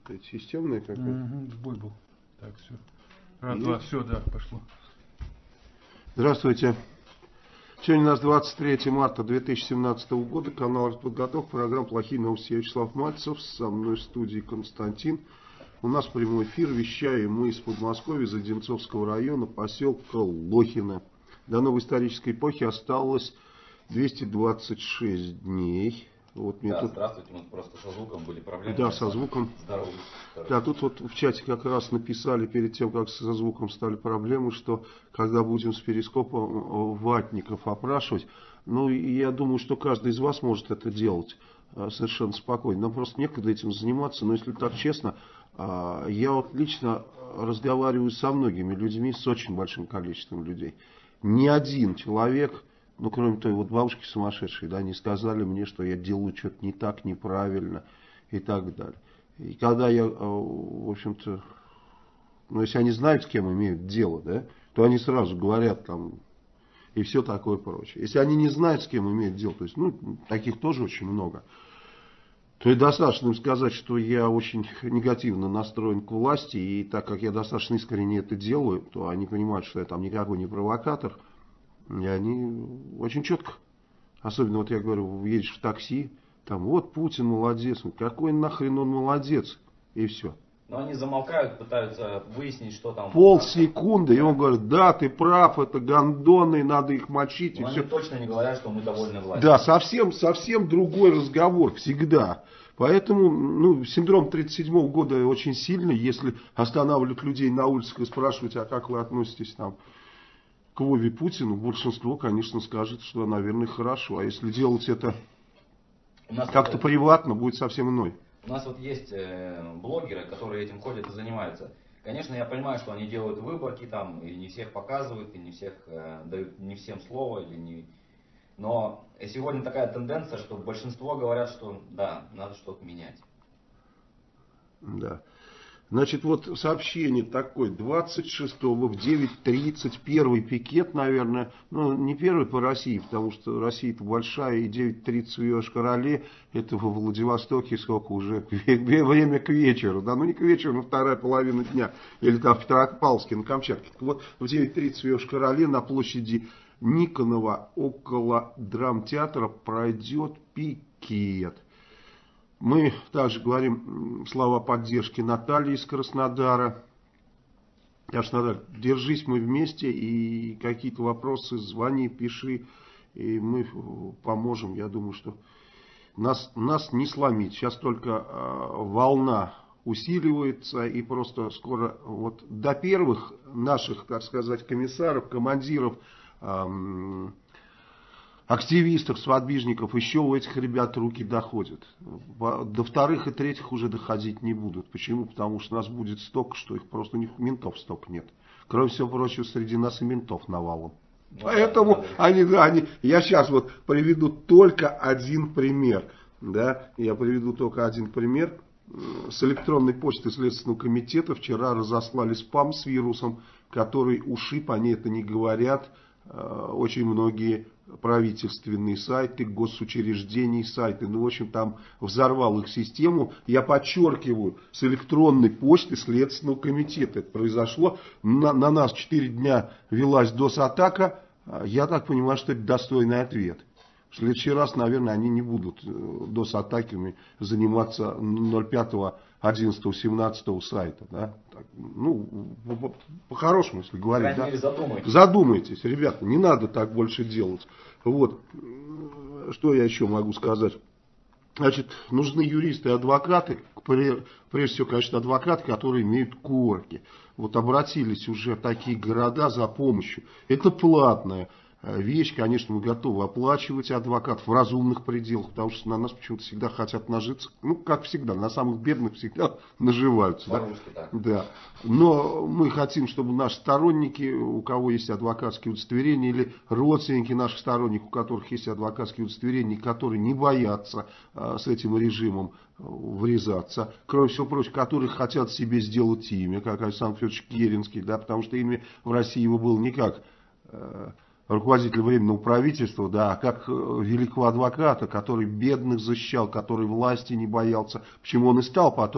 сказать, системная какая-то. Сбой был. Так, все. Раз, два, все, да, пошло. Здравствуйте. Сегодня у нас 23 марта 2017 года. Канал «Артподготовка», программа «Плохие новости». Я Вячеслав Мальцев, со мной в студии Константин. У нас прямой эфир. Вещаем мы из Подмосковья, из Одинцовского района, поселка Лохино. До новой исторической эпохи осталось 226 дней. Вот да, тут... здравствуйте, мы просто со звуком были проблемы. Да, со звуком. Здорово. Да, тут вот в чате как раз написали перед тем, как со звуком стали проблемы, что когда будем с перископом ватников опрашивать, ну, я думаю, что каждый из вас может это делать совершенно спокойно. Нам просто некогда этим заниматься, но если так честно, я вот лично разговариваю со многими людьми, с очень большим количеством людей. Ни один человек... Ну, кроме той вот бабушки сумасшедшей, да, не сказали мне, что я делаю что-то не так, неправильно и так далее. И когда я, в общем-то, ну, если они знают, с кем имеют дело, да, то они сразу говорят там и все такое прочее. Если они не знают, с кем имеют дело, то есть, ну, таких тоже очень много, то и достаточно им сказать, что я очень негативно настроен к власти, и так как я достаточно искренне это делаю, то они понимают, что я там никакой не провокатор. И они очень четко, особенно вот я говорю, едешь в такси, там вот Путин молодец, какой нахрен он молодец, и все. Но они замолкают, пытаются выяснить, что там. Полсекунды, и он говорит, да, ты прав, это гондоны, надо их мочить. Но и они все. Точно не говорят, что мы довольны властью. Да, совсем другой разговор, всегда. Поэтому, ну, синдром 1937 года очень сильный, если останавливать людей на улицах и спрашивать, а как вы относитесь там к Вове Путину, большинство, конечно, скажет, что, наверное, хорошо. А если делать это как-то приватно, будет совсем иной. У нас вот есть блогеры, которые этим ходят и занимаются. Конечно, я понимаю, что они делают выборки там, и не всех показывают, и не всех дают не всем слово, или не... Но сегодня такая тенденция, что большинство говорят, что да, надо что-то менять. Да. Значит, вот сообщение такое, 26-го в 9:30 первый пикет, наверное, ну, не первый по России, потому что Россия-то большая, и 9:30 в Йошкар-Оле, это во Владивостоке, сколько уже, время к вечеру, да, ну не к вечеру, но вторая половина дня, или там в Петропавловске, на Камчатке. Вот в 9:30 в Йошкар-Оле на площади Никонова около драмтеатра пройдет пикет. Мы также говорим слова поддержки Натальи из Краснодара. Краснодар, держись, мы вместе, и какие-то вопросы звони, пиши, и мы поможем. Я думаю, что нас не сломить. Сейчас только волна усиливается, и просто скоро вот до первых наших, так сказать, комиссаров, командиров, активистов, сподвижников, еще у этих ребят руки доходят. До вторых и третьих уже доходить не будут. Почему? Потому что нас будет столько, что их просто у них ментов столько нет. Кроме всего прочего, среди нас и ментов навалом. Поэтому я сейчас вот приведу только один пример. Да? Я приведу только один пример. С электронной почты Следственного комитета вчера разослали спам с вирусом, который ушиб, они это не говорят, очень многие правительственные сайты, госучреждений сайты, ну, в общем, там взорвал их систему. Я подчеркиваю, с электронной почты Следственного комитета это произошло. На нас 4 дня велась DOS-атака. Я так понимаю, что это достойный ответ. В следующий раз, наверное, они не будут DOS-атаками заниматься 05, 11, 17 сайта. Да? Так, ну, по-хорошему, если говорить. Да? Задумайтесь, ребята, не надо так больше делать. Вот. Что я еще могу сказать? Значит, нужны юристы и адвокаты, прежде всего, конечно, адвокаты, которые имеют корки. Вот обратились уже в такие города за помощью. Это платная вещь, конечно, мы готовы оплачивать адвокатов в разумных пределах, потому что на нас почему-то всегда хотят нажиться, ну, как всегда, на самых бедных всегда наживаются. Да? Да. Но мы хотим, чтобы наши сторонники, у кого есть адвокатские удостоверения, или родственники наших сторонников, у которых есть адвокатские удостоверения, которые не боятся с этим режимом врезаться, кроме всего прочего, которые хотят себе сделать имя, как Александр Федорович Керенский, да, потому что имя в России его было не как руководителя Временного правительства, да, как великого адвоката, который бедных защищал, который власти не боялся. Почему он и стал потом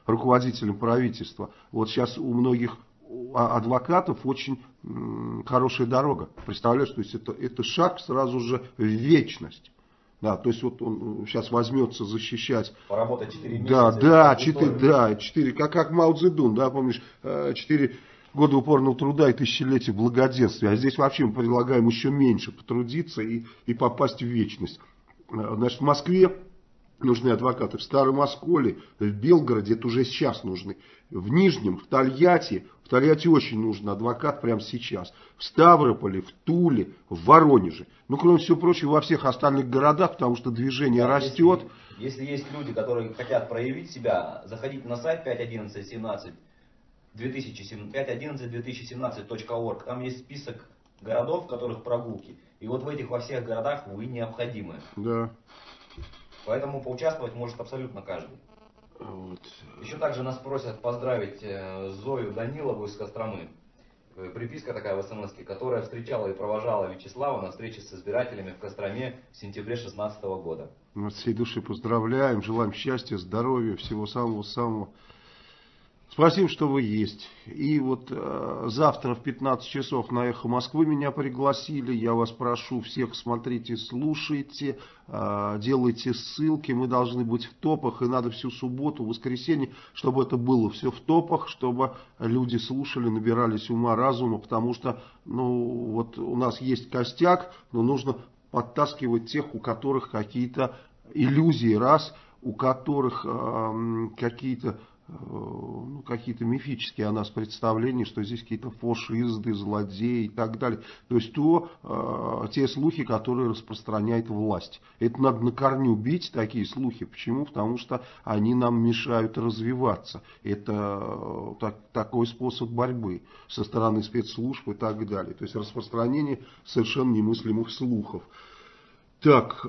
руководителем правительства. Вот сейчас у многих адвокатов очень хорошая дорога. Представляешь, то есть это шаг сразу же в вечность. Да, то есть вот он сейчас возьмется защищать. Поработать 4 месяца. Да, 4, как Мао Цзэдун, да, помнишь, 4 года упорного труда и тысячелетия благоденствия. А здесь вообще мы предлагаем еще меньше потрудиться и попасть в вечность. Значит, в Москве нужны адвокаты, в Старом Осколе, в Белгороде это уже сейчас нужны. В Нижнем, в Тольятти очень нужен адвокат прямо сейчас. В Ставрополе, в Туле, в Воронеже. Ну, кроме всего прочего, во всех остальных городах, потому что движение растет. Если есть люди, которые хотят проявить себя, заходите на сайт 5.11.2017.org. Там есть список городов, в которых прогулки. И вот в этих во всех городах вы необходимы. Да. Поэтому поучаствовать может абсолютно каждый. Вот. Еще также нас просят поздравить Зою Данилову из Костромы. Приписка такая в СМС-ке, которая встречала и провожала Вячеслава на встрече с избирателями в Костроме в сентябре 2016 года. Мы от всей души поздравляем, желаем счастья, здоровья, всего самого-самого. Спасибо, что вы есть. И вот завтра в 15 часов на Эхо Москвы меня пригласили. Я вас прошу всех, смотрите, слушайте, делайте ссылки. Мы должны быть в топах. И надо всю субботу, воскресенье, чтобы это было все в топах, чтобы люди слушали, набирались ума, разума. Потому что вот у нас есть костяк, но нужно подтаскивать тех, у которых какие-то иллюзии, у которых какие-то мифические о нас представления, что здесь какие-то фашисты, злодеи и так далее. То есть те слухи, которые распространяет власть. Это надо на корню бить, такие слухи. Почему? Потому что они нам мешают развиваться. Это такой способ борьбы со стороны спецслужб и так далее. То есть распространение совершенно немыслимых слухов. Так,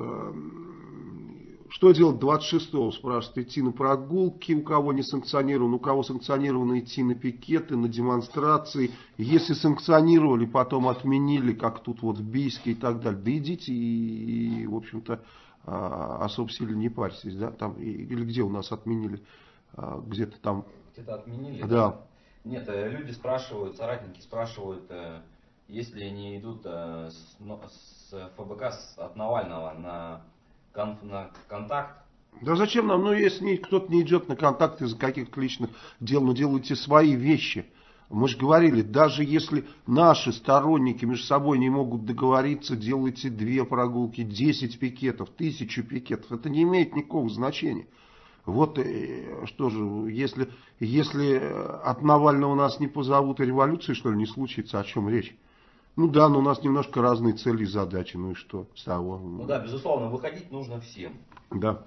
что делать 26-го, спрашивают, идти на прогулки, у кого не санкционировано, у кого санкционировано идти на пикеты, на демонстрации. Если санкционировали, потом отменили, как тут вот в Бийске и так далее, да идите и в общем-то, особо сильно не парьтесь, да, там, или где у нас отменили, где-то там. Где-то отменили? Да. Нет, люди спрашивают, соратники спрашивают, если они идут с ФБК от Навального на контакт. Да зачем нам, если кто-то не идет на контакт из-за каких-то личных дел, делайте свои вещи. Мы же говорили, даже если наши сторонники между собой не могут договориться, делайте 2 прогулки, 10 пикетов, 1000 пикетов. Это не имеет никакого значения. Вот что же, если от Навального нас не позовут, и революции, что ли, не случится, о чем речь? Да, но у нас немножко разные цели и задачи, и что с того? Да, безусловно, выходить нужно всем. Да.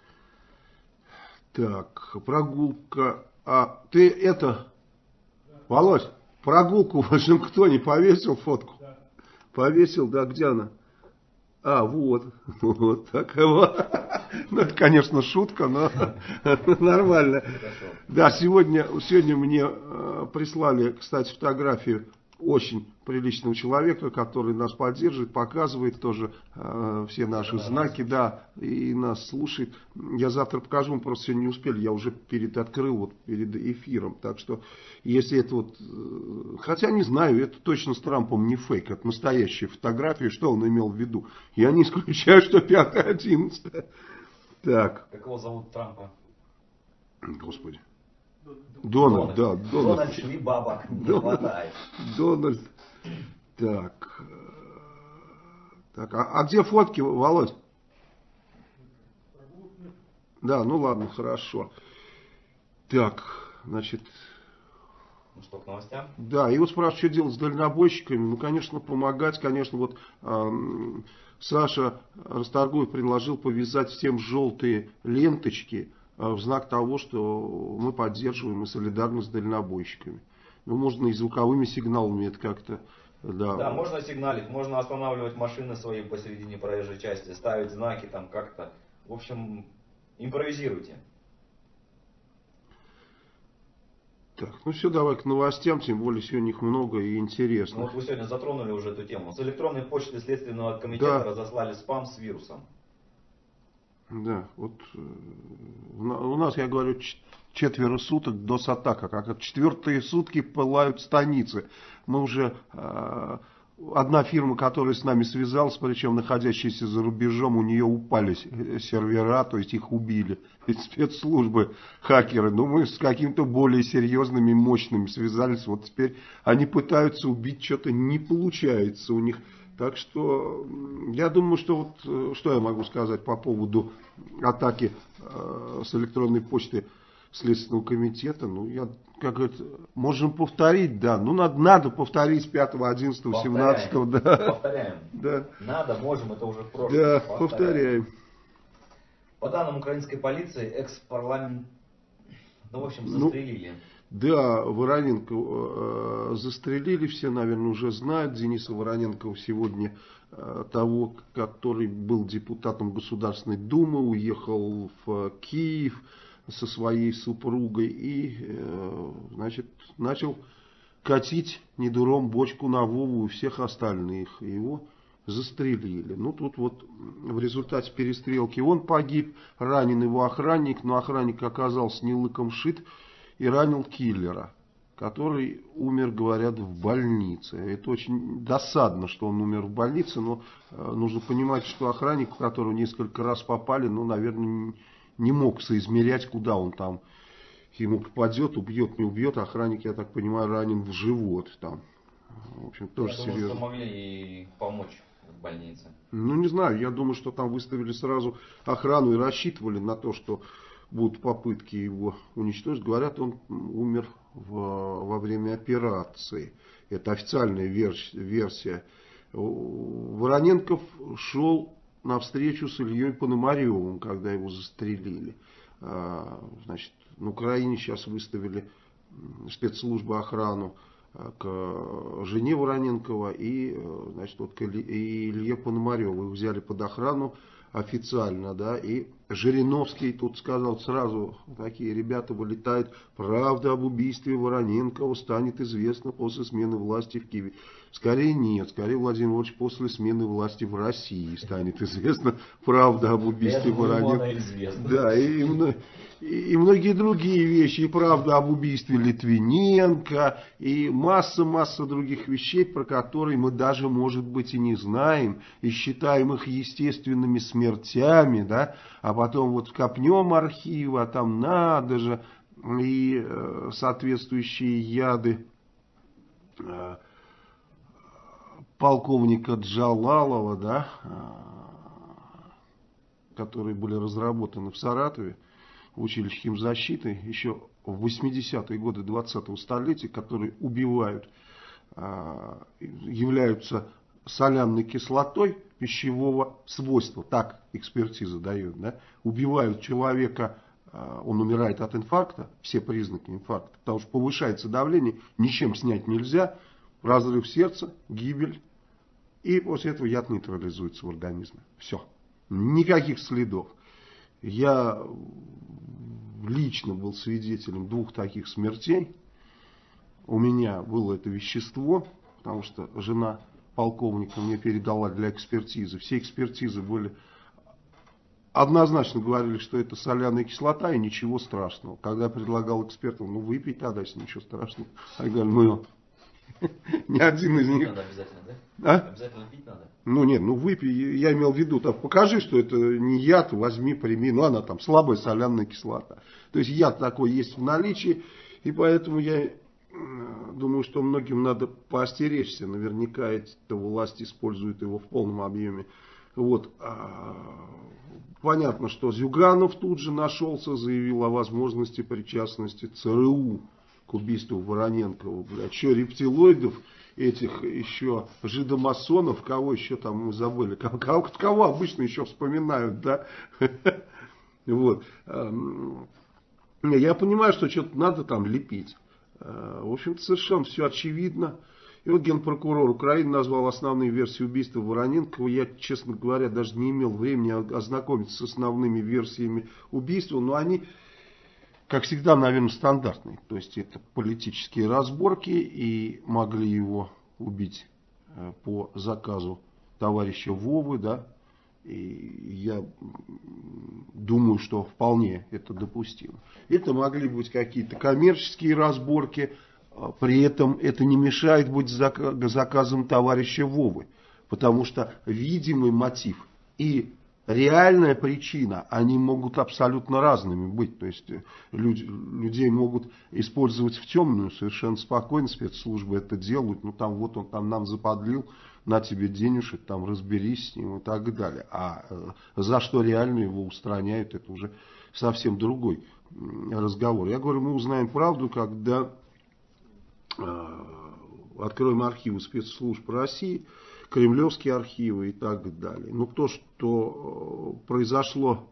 Так, прогулка. Ты Володь, прогулку в Вашингтоне повесил фотку? Да. Повесил, да, где она? Вот так вот. Это, конечно, шутка, но нормально. Да, сегодня мне прислали, кстати, фотографию очень приличного человека, который нас поддерживает, показывает тоже все наши знаки, да, и нас слушает. Я завтра покажу, мы просто сегодня не успели, я уже открыл перед эфиром. Так что, если это хотя не знаю, это точно с Трампом не фейк, это настоящая фотография, что он имел в виду. Я не исключаю, что 5-11. Так. Как его зовут Трампа? Господи. Дональд. Дональд шли бабок не хватает. Дональд. Так. А где фотки, Володь? Да, ладно, хорошо. Так, значит. Ну что, к новостям? Да, и спрашивают, что делать с дальнобойщиками. Конечно, помогать, конечно, Саша Расторгуев предложил повязать всем желтые ленточки в знак того, что мы поддерживаем и солидарны с дальнобойщиками. Можно и звуковыми сигналами это как-то. Да, можно сигналить, можно останавливать машины свои посередине проезжей части, ставить знаки там как-то. В общем, импровизируйте. Так, все, давай к новостям, тем более сегодня их много и интересно. Вы сегодня затронули уже эту тему. С электронной почты Следственного комитета разослали спам с вирусом. Да, вот у нас, я говорю, 4 суток DOS-атака, как 4-е сутки пылают станицы. Мы уже, одна фирма, которая с нами связалась, причем находящаяся за рубежом, у нее упали сервера, то есть их убили. Спецслужбы, хакеры, но мы с какими-то более серьезными, мощными связались, вот теперь они пытаются убить, что-то не получается у них. Так что я думаю, что вот, что я могу сказать по поводу атаки с электронной почты Следственного комитета. Ну, я, как говорится, можем повторить, да. Ну, надо повторить 5, 11, 17. Да. Повторяем. Да. Надо, можем, это уже в прошлом. Да, повторяем. По данным украинской полиции, экс-парламент, ну, в общем, застрелили. Да, Вороненко застрелили, все, наверное, уже знают. Дениса Вороненкова сегодня, того, который был депутатом Государственной Думы, уехал в Киев со своей супругой и, значит, начал катить недуром бочку на Вову и всех остальных. Его застрелили. Ну, тут вот в результате перестрелки он погиб, ранен его охранник, но охранник оказался не лыком шит и ранил киллера, который умер, говорят, в больнице. Это очень досадно, что он умер в больнице, но нужно понимать, что охранник, в которого несколько раз попали, ну, наверное, не мог соизмерять, куда он там ему попадет, убьет, не убьет. Охранник, я так понимаю, ранен в живот там. В общем, тоже серьезно. Я думаю, что могли помочь в больнице. Ну, не знаю, я думаю, что там выставили сразу охрану и рассчитывали на то, что будут попытки его уничтожить. Говорят, он умер во время операции. Это официальная версия. Вороненков шел на встречу с Ильей Пономаревым, когда его застрелили. Значит, на Украине сейчас выставили спецслужбы охрану к жене Вороненкова и, значит, вот к Илье Пономареву. Их взяли под охрану официально, да, и Жириновский тут сказал сразу, такие ребята вылетают, правда об убийстве Вороненкова станет известна после смены власти в Киеве. Скорее нет, скорее, Владимир Владимирович, после смены власти в России станет известна правда об убийстве Вороненкова. Да, и многие другие вещи, и правда об убийстве Литвиненко, и масса других вещей, про которые мы даже, может быть, и не знаем, и считаем их естественными смертями, да, а потом вот копнем архивы, а там надо же, и соответствующие яды полковника Джалалова, да, которые были разработаны в Саратове, в училище химзащиты, еще в 80-е годы 20-го столетия, которые убивают, являются соляной кислотой пищевого свойства, так экспертиза дает, да, убивают человека, он умирает от инфаркта, все признаки инфаркта, потому что повышается давление, ничем снять нельзя, разрыв сердца, гибель, и после этого яд нейтрализуется в организме. Все, никаких следов. Я лично был свидетелем 2 таких смертей. У меня было это вещество, потому что жена полковника мне передала для экспертизы. Все экспертизы были однозначно говорили, что это соляная кислота и ничего страшного. Когда я предлагал экспертам, ну выпить тогда, если ничего страшного. Они говорят, ну ни один из них. Надо обязательно, да? Обязательно пить надо? Ну нет, ну выпей, я имел в виду, там, покажи, что это не яд, возьми, прими, ну она там слабая соляная кислота. То есть яд такой есть в наличии, и поэтому я думаю, что многим надо поостеречься, наверняка эта власть использует его в полном объеме. Вот. Понятно, что Зюганов тут же нашелся, заявил о возможности причастности ЦРУ к убийству Вороненкова. Блядь, что рептилоидов, этих еще жидомасонов, кого еще там мы забыли, кого обычно еще вспоминают, да? Вот. Я понимаю, что что-то надо там лепить. В общем-то, совершенно все очевидно. И вот генпрокурор Украины назвал основные версии убийства Вороненкова. Я, честно говоря, даже не имел времени ознакомиться с основными версиями убийства, но они, как всегда, наверное, стандартные. То есть это политические разборки, и могли его убить по заказу товарища Вовы, да, И я думаю, что вполне это допустимо. Это могли быть какие-то коммерческие разборки, при этом это не мешает быть заказом товарища Вовы. Потому что видимый мотив и реальная причина, они могут абсолютно разными быть. То есть людей могут использовать в темную, совершенно спокойно спецслужбы это делают. Ну там вот он там нам заподлил, на тебе денежек, там разберись с ним и так далее. А за что реально его устраняют, это уже совсем другой разговор. Я говорю, мы узнаем правду, когда откроем архивы спецслужб России, кремлевские архивы и так далее. Но то, что произошло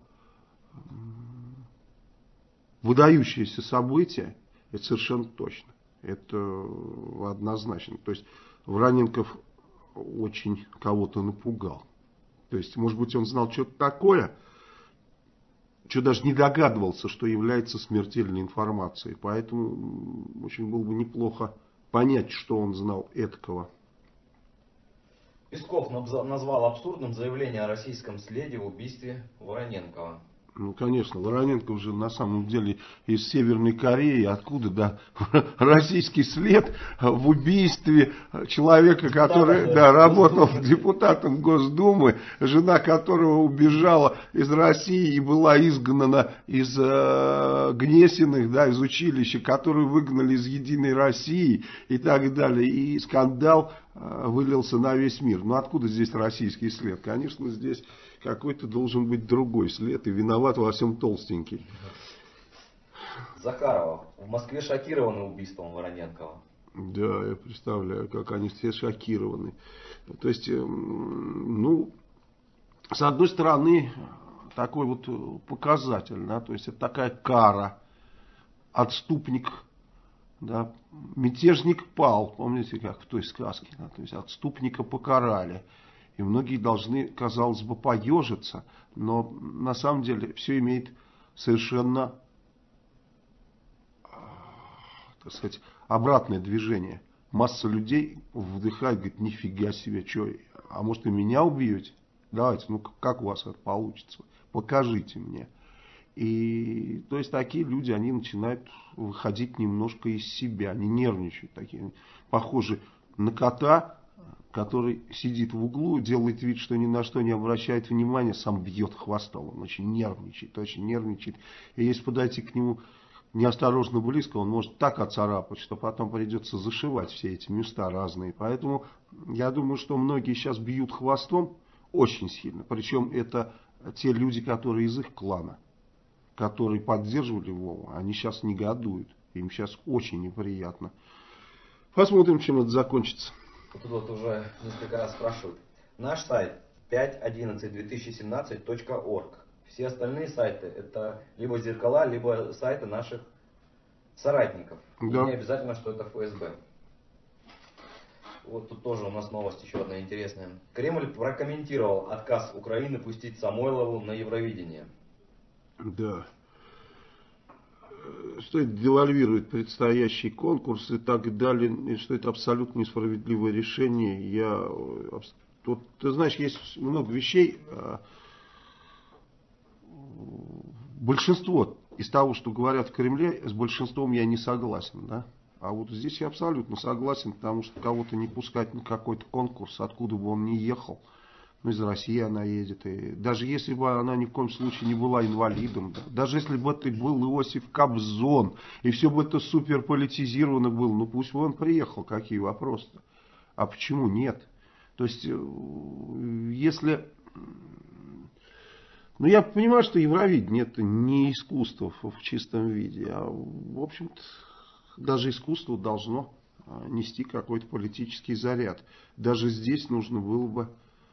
выдающееся событие, это совершенно точно. Это однозначно. То есть Вороненков очень кого-то напугал. То есть, может быть, он знал что-то такое, что даже не догадывался, что является смертельной информацией. Поэтому очень было бы неплохо понять, что он знал этакого. Песков назвал абсурдным заявление о российском следе в убийстве Вороненкова. Ну, конечно, Вороненков же на самом деле из Северной Кореи. Откуда, да, российский след в убийстве человека, который работал депутатом Госдумы, жена которого убежала из России и была изгнана из Гнесиных, да, из училища, которую выгнали из Единой России и так далее. И скандал вылился на весь мир. Ну, откуда здесь российский след? Конечно, здесь какой-то должен быть другой след, и виноват во всем толстенький. Захарова. В Москве шокированы убийством Вороненкова. Да, я представляю, как они все шокированы. То есть, ну, с одной стороны, такой вот показатель, да, то есть это такая кара, отступник, да, мятежник пал, помните, как в той сказке, да, то есть отступника покарали. И многие должны, казалось бы, поежиться, но на самом деле все имеет совершенно, так сказать, обратное движение. Масса людей вдыхает, говорит, нифига себе, что, а может и меня убьете? Давайте, ну как у вас это получится? Покажите мне. И то есть такие люди, они начинают выходить немножко из себя, они нервничают, такие, похожи на кота, который сидит в углу, делает вид, что ни на что не обращает внимания, сам бьет хвостом. Он очень нервничает, очень нервничает. И если подойти к нему неосторожно близко, он может так оцарапать, что потом придется зашивать все эти места разные. Поэтому я думаю, что многие сейчас бьют хвостом очень сильно. Причем это те люди, которые из их клана, которые поддерживали Вову, они сейчас негодуют. Им сейчас очень неприятно. Посмотрим, чем это закончится. Тут вот уже несколько раз спрашивают. Наш сайт 5.11.2017.org. Все остальные сайты это либо зеркала, либо сайты наших соратников. Да. И не обязательно, что это ФСБ. Вот тут тоже у нас новость еще одна интересная. Кремль прокомментировал отказ Украины пустить Самойлову на Евровидение. Да. Что это девальвирует предстоящий конкурс и так далее, и что это абсолютно несправедливое решение. Тут, ты знаешь, есть много вещей. Большинство из того, что говорят в Кремле, с большинством я не согласен, да? А вот здесь я абсолютно согласен, потому что кого-то не пускать на какой-то конкурс, откуда бы он ни ехал. Ну, из России она едет. И даже если бы она ни в коем случае не была инвалидом, да, даже если бы это был Иосиф Кобзон, и все бы это супер политизировано было, ну пусть бы он приехал, какие вопросы-то. А почему нет? То есть, если... Ну, я понимаю, что Евровидение это не искусство в чистом виде, а, в общем-то, даже искусство должно нести какой-то политический заряд. Даже здесь нужно было бы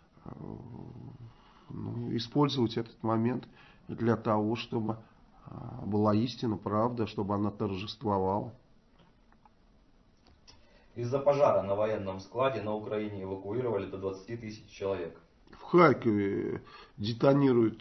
использовать этот момент для того, чтобы была истина, правда, чтобы она торжествовала. Из-за пожара на военном складе на Украине эвакуировали до 20 тысяч человек. В Харькове детонируют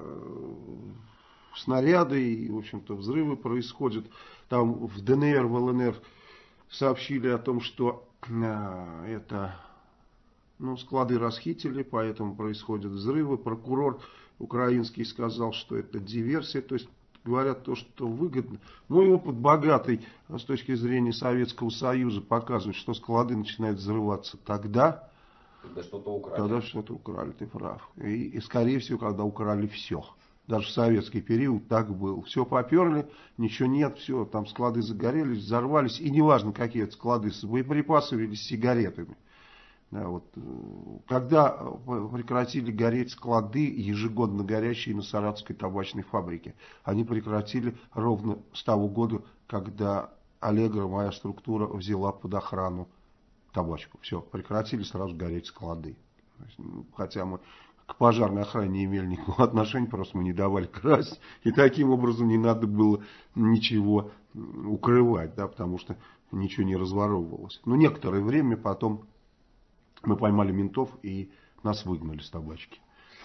снаряды и, в общем-то, взрывы происходят. Там в ДНР, в ЛНР сообщили о том, что это Ну, склады расхитили, поэтому происходят взрывы. Прокурор украинский сказал, что это диверсия, то есть говорят то, что выгодно. Мой опыт богатый с точки зрения Советского Союза показывает, что склады начинают взрываться тогда, когда что-то украли. Когда что-то украли, ты прав. И скорее всего, когда украли все. Даже в советский период так было. Все поперли, ничего нет, все, там склады загорелись, взорвались. И неважно, какие это склады, с боеприпасами или с сигаретами. Да, вот, когда прекратили гореть склады, ежегодно горящие на Саратовской табачной фабрике, они прекратили ровно с того года, когда Аллегро, моя структура, взяла под охрану табачку. Все, прекратили сразу гореть склады. Хотя мы к пожарной охране не имели никакого отношения, просто мы не давали красть. И таким образом не надо было ничего укрывать, да, потому что ничего не разворовывалось. Но некоторое время потом мы поймали ментов и нас выгнали с табачки.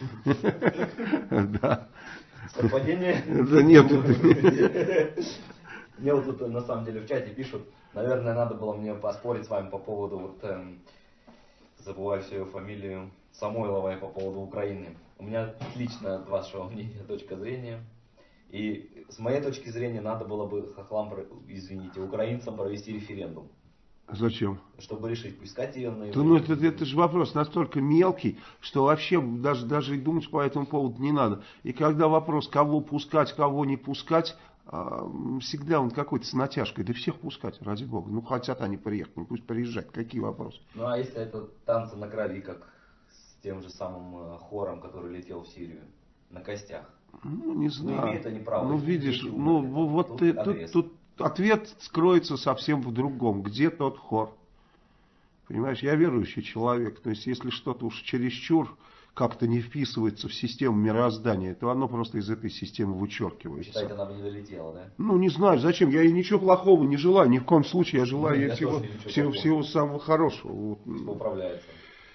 Да. Совпадение? Да нет. Мне вот тут на самом деле в чате пишут, наверное, надо было мне поспорить с вами по поводу, вот, забываю всю ее фамилию, Самойловой по поводу Украины. У меня отличная от вашего мнения точка зрения. И с моей точки зрения надо было бы хохлам, извините, украинцам провести референдум. Зачем? Чтобы решить, пускать ее на... Ну, это же вопрос настолько мелкий, что вообще даже и думать по этому поводу не надо. И когда вопрос, кого пускать, кого не пускать, всегда он какой-то с натяжкой. Да всех пускать, ради бога. Ну, хотят они приехать, ну пусть приезжают. Какие вопросы? Ну, а если это танцы на крови, как с тем же самым хором, который летел в Сирию, на костях? Ну, не знаю. Ну, имеют они право. Ну, видишь, ну, вот тут ответ скроется совсем в другом. Где тот хор? Понимаешь, я верующий человек. То есть, если что-то уж чересчур как-то не вписывается в систему мироздания, то оно просто из этой системы вычеркивается. Считаете, она бы не долетела, да? Ну, не знаю, зачем. Я ей ничего плохого не желаю. Ни в коем случае. Я желаю ей всего самого хорошего. Вот. Управляется.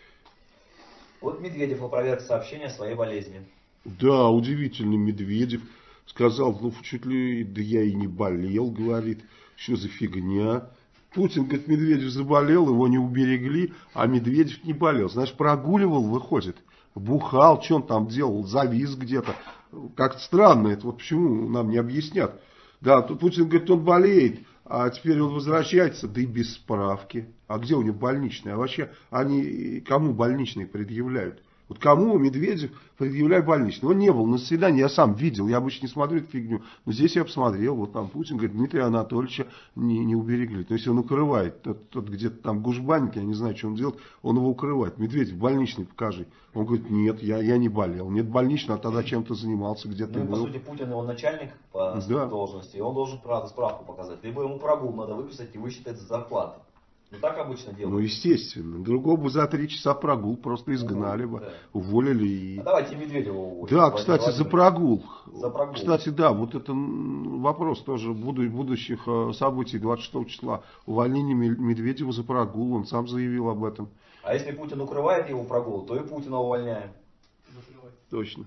Вот Медведев опроверг сообщение о своей болезни. Да, удивительный Медведев. Сказал, ну чуть ли, да я и не болел, говорит. Что за фигня? Путин, говорит, Медведев заболел, его не уберегли, а Медведев не болел. Значит, прогуливал, выходит. Бухал, что он там делал, завис где-то. Как-то странно это, вот почему нам не объяснят. Да, тут Путин говорит, он болеет, а теперь он возвращается, да и без справки. А где у него больничные? А вообще, они кому больничные предъявляют? Вот кому Медведев предъявляет больничный? Он не был на заседании, я сам видел, я обычно не смотрю эту фигню. Но здесь я посмотрел, вот там Путин говорит, Дмитрия Анатольевича не уберегли. То есть он укрывает, тот где-то там гужбанник, я не знаю, что он делает, он его укрывает. Медведев, больничный покажи. Он говорит, нет, я не болел. Нет больничного, а тогда чем-то занимался, где-то был. По сути, Путин его начальник по должности, и он должен справку показать. Либо ему прогул надо выписать и высчитать за зарплату. Ну так обычно делают. Ну естественно. Другого бы за 3 часа прогул просто изгнали бы. Да. Уволили и... А давайте Медведева уволим. Да, кстати, за прогул. За прогул. Кстати, да, вот это вопрос тоже будущих событий 26 числа. Увольнение Медведева за прогул. Он сам заявил об этом. А если Путин укрывает его прогул, то и Путина увольняем. Точно.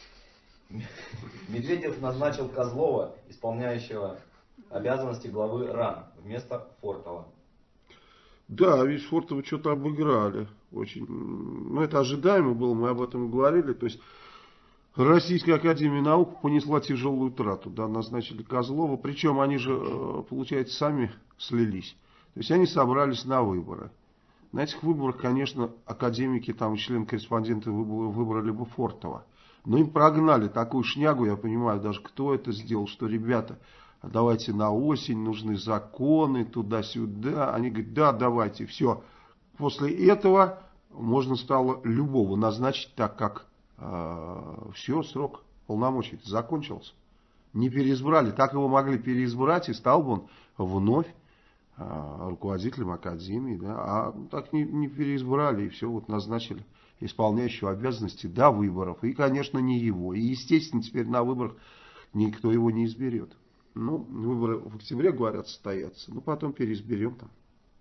Медведев назначил Козлова, исполняющего обязанности главы РАН, вместо Фортова. Да, ведь Фортова что-то обыграли. Очень. Ну, это ожидаемо было, мы об этом говорили. То есть, Российская Академия Наук понесла тяжелую утрату. Да, назначили Козлова. Причем они же, получается, сами слились. То есть, они собрались на выборы. На этих выборах, конечно, академики, там, члены-корреспонденты выбрали бы Фортова. Но им прогнали такую шнягу, я понимаю, даже кто это сделал, что, ребята... Давайте на осень, нужны законы, туда-сюда. Они говорят, да, давайте, все. После этого можно стало любого назначить, так как все, срок полномочий закончился. Не переизбрали. Так его могли переизбрать, и стал бы он вновь руководителем академии. Да? А так не переизбрали, и все, вот назначили исполняющего обязанности до выборов. И, конечно, не его. И, естественно, теперь на выборах никто его не изберет. Ну, выборы в октябре, говорят, состоятся. Ну, потом переизберем там.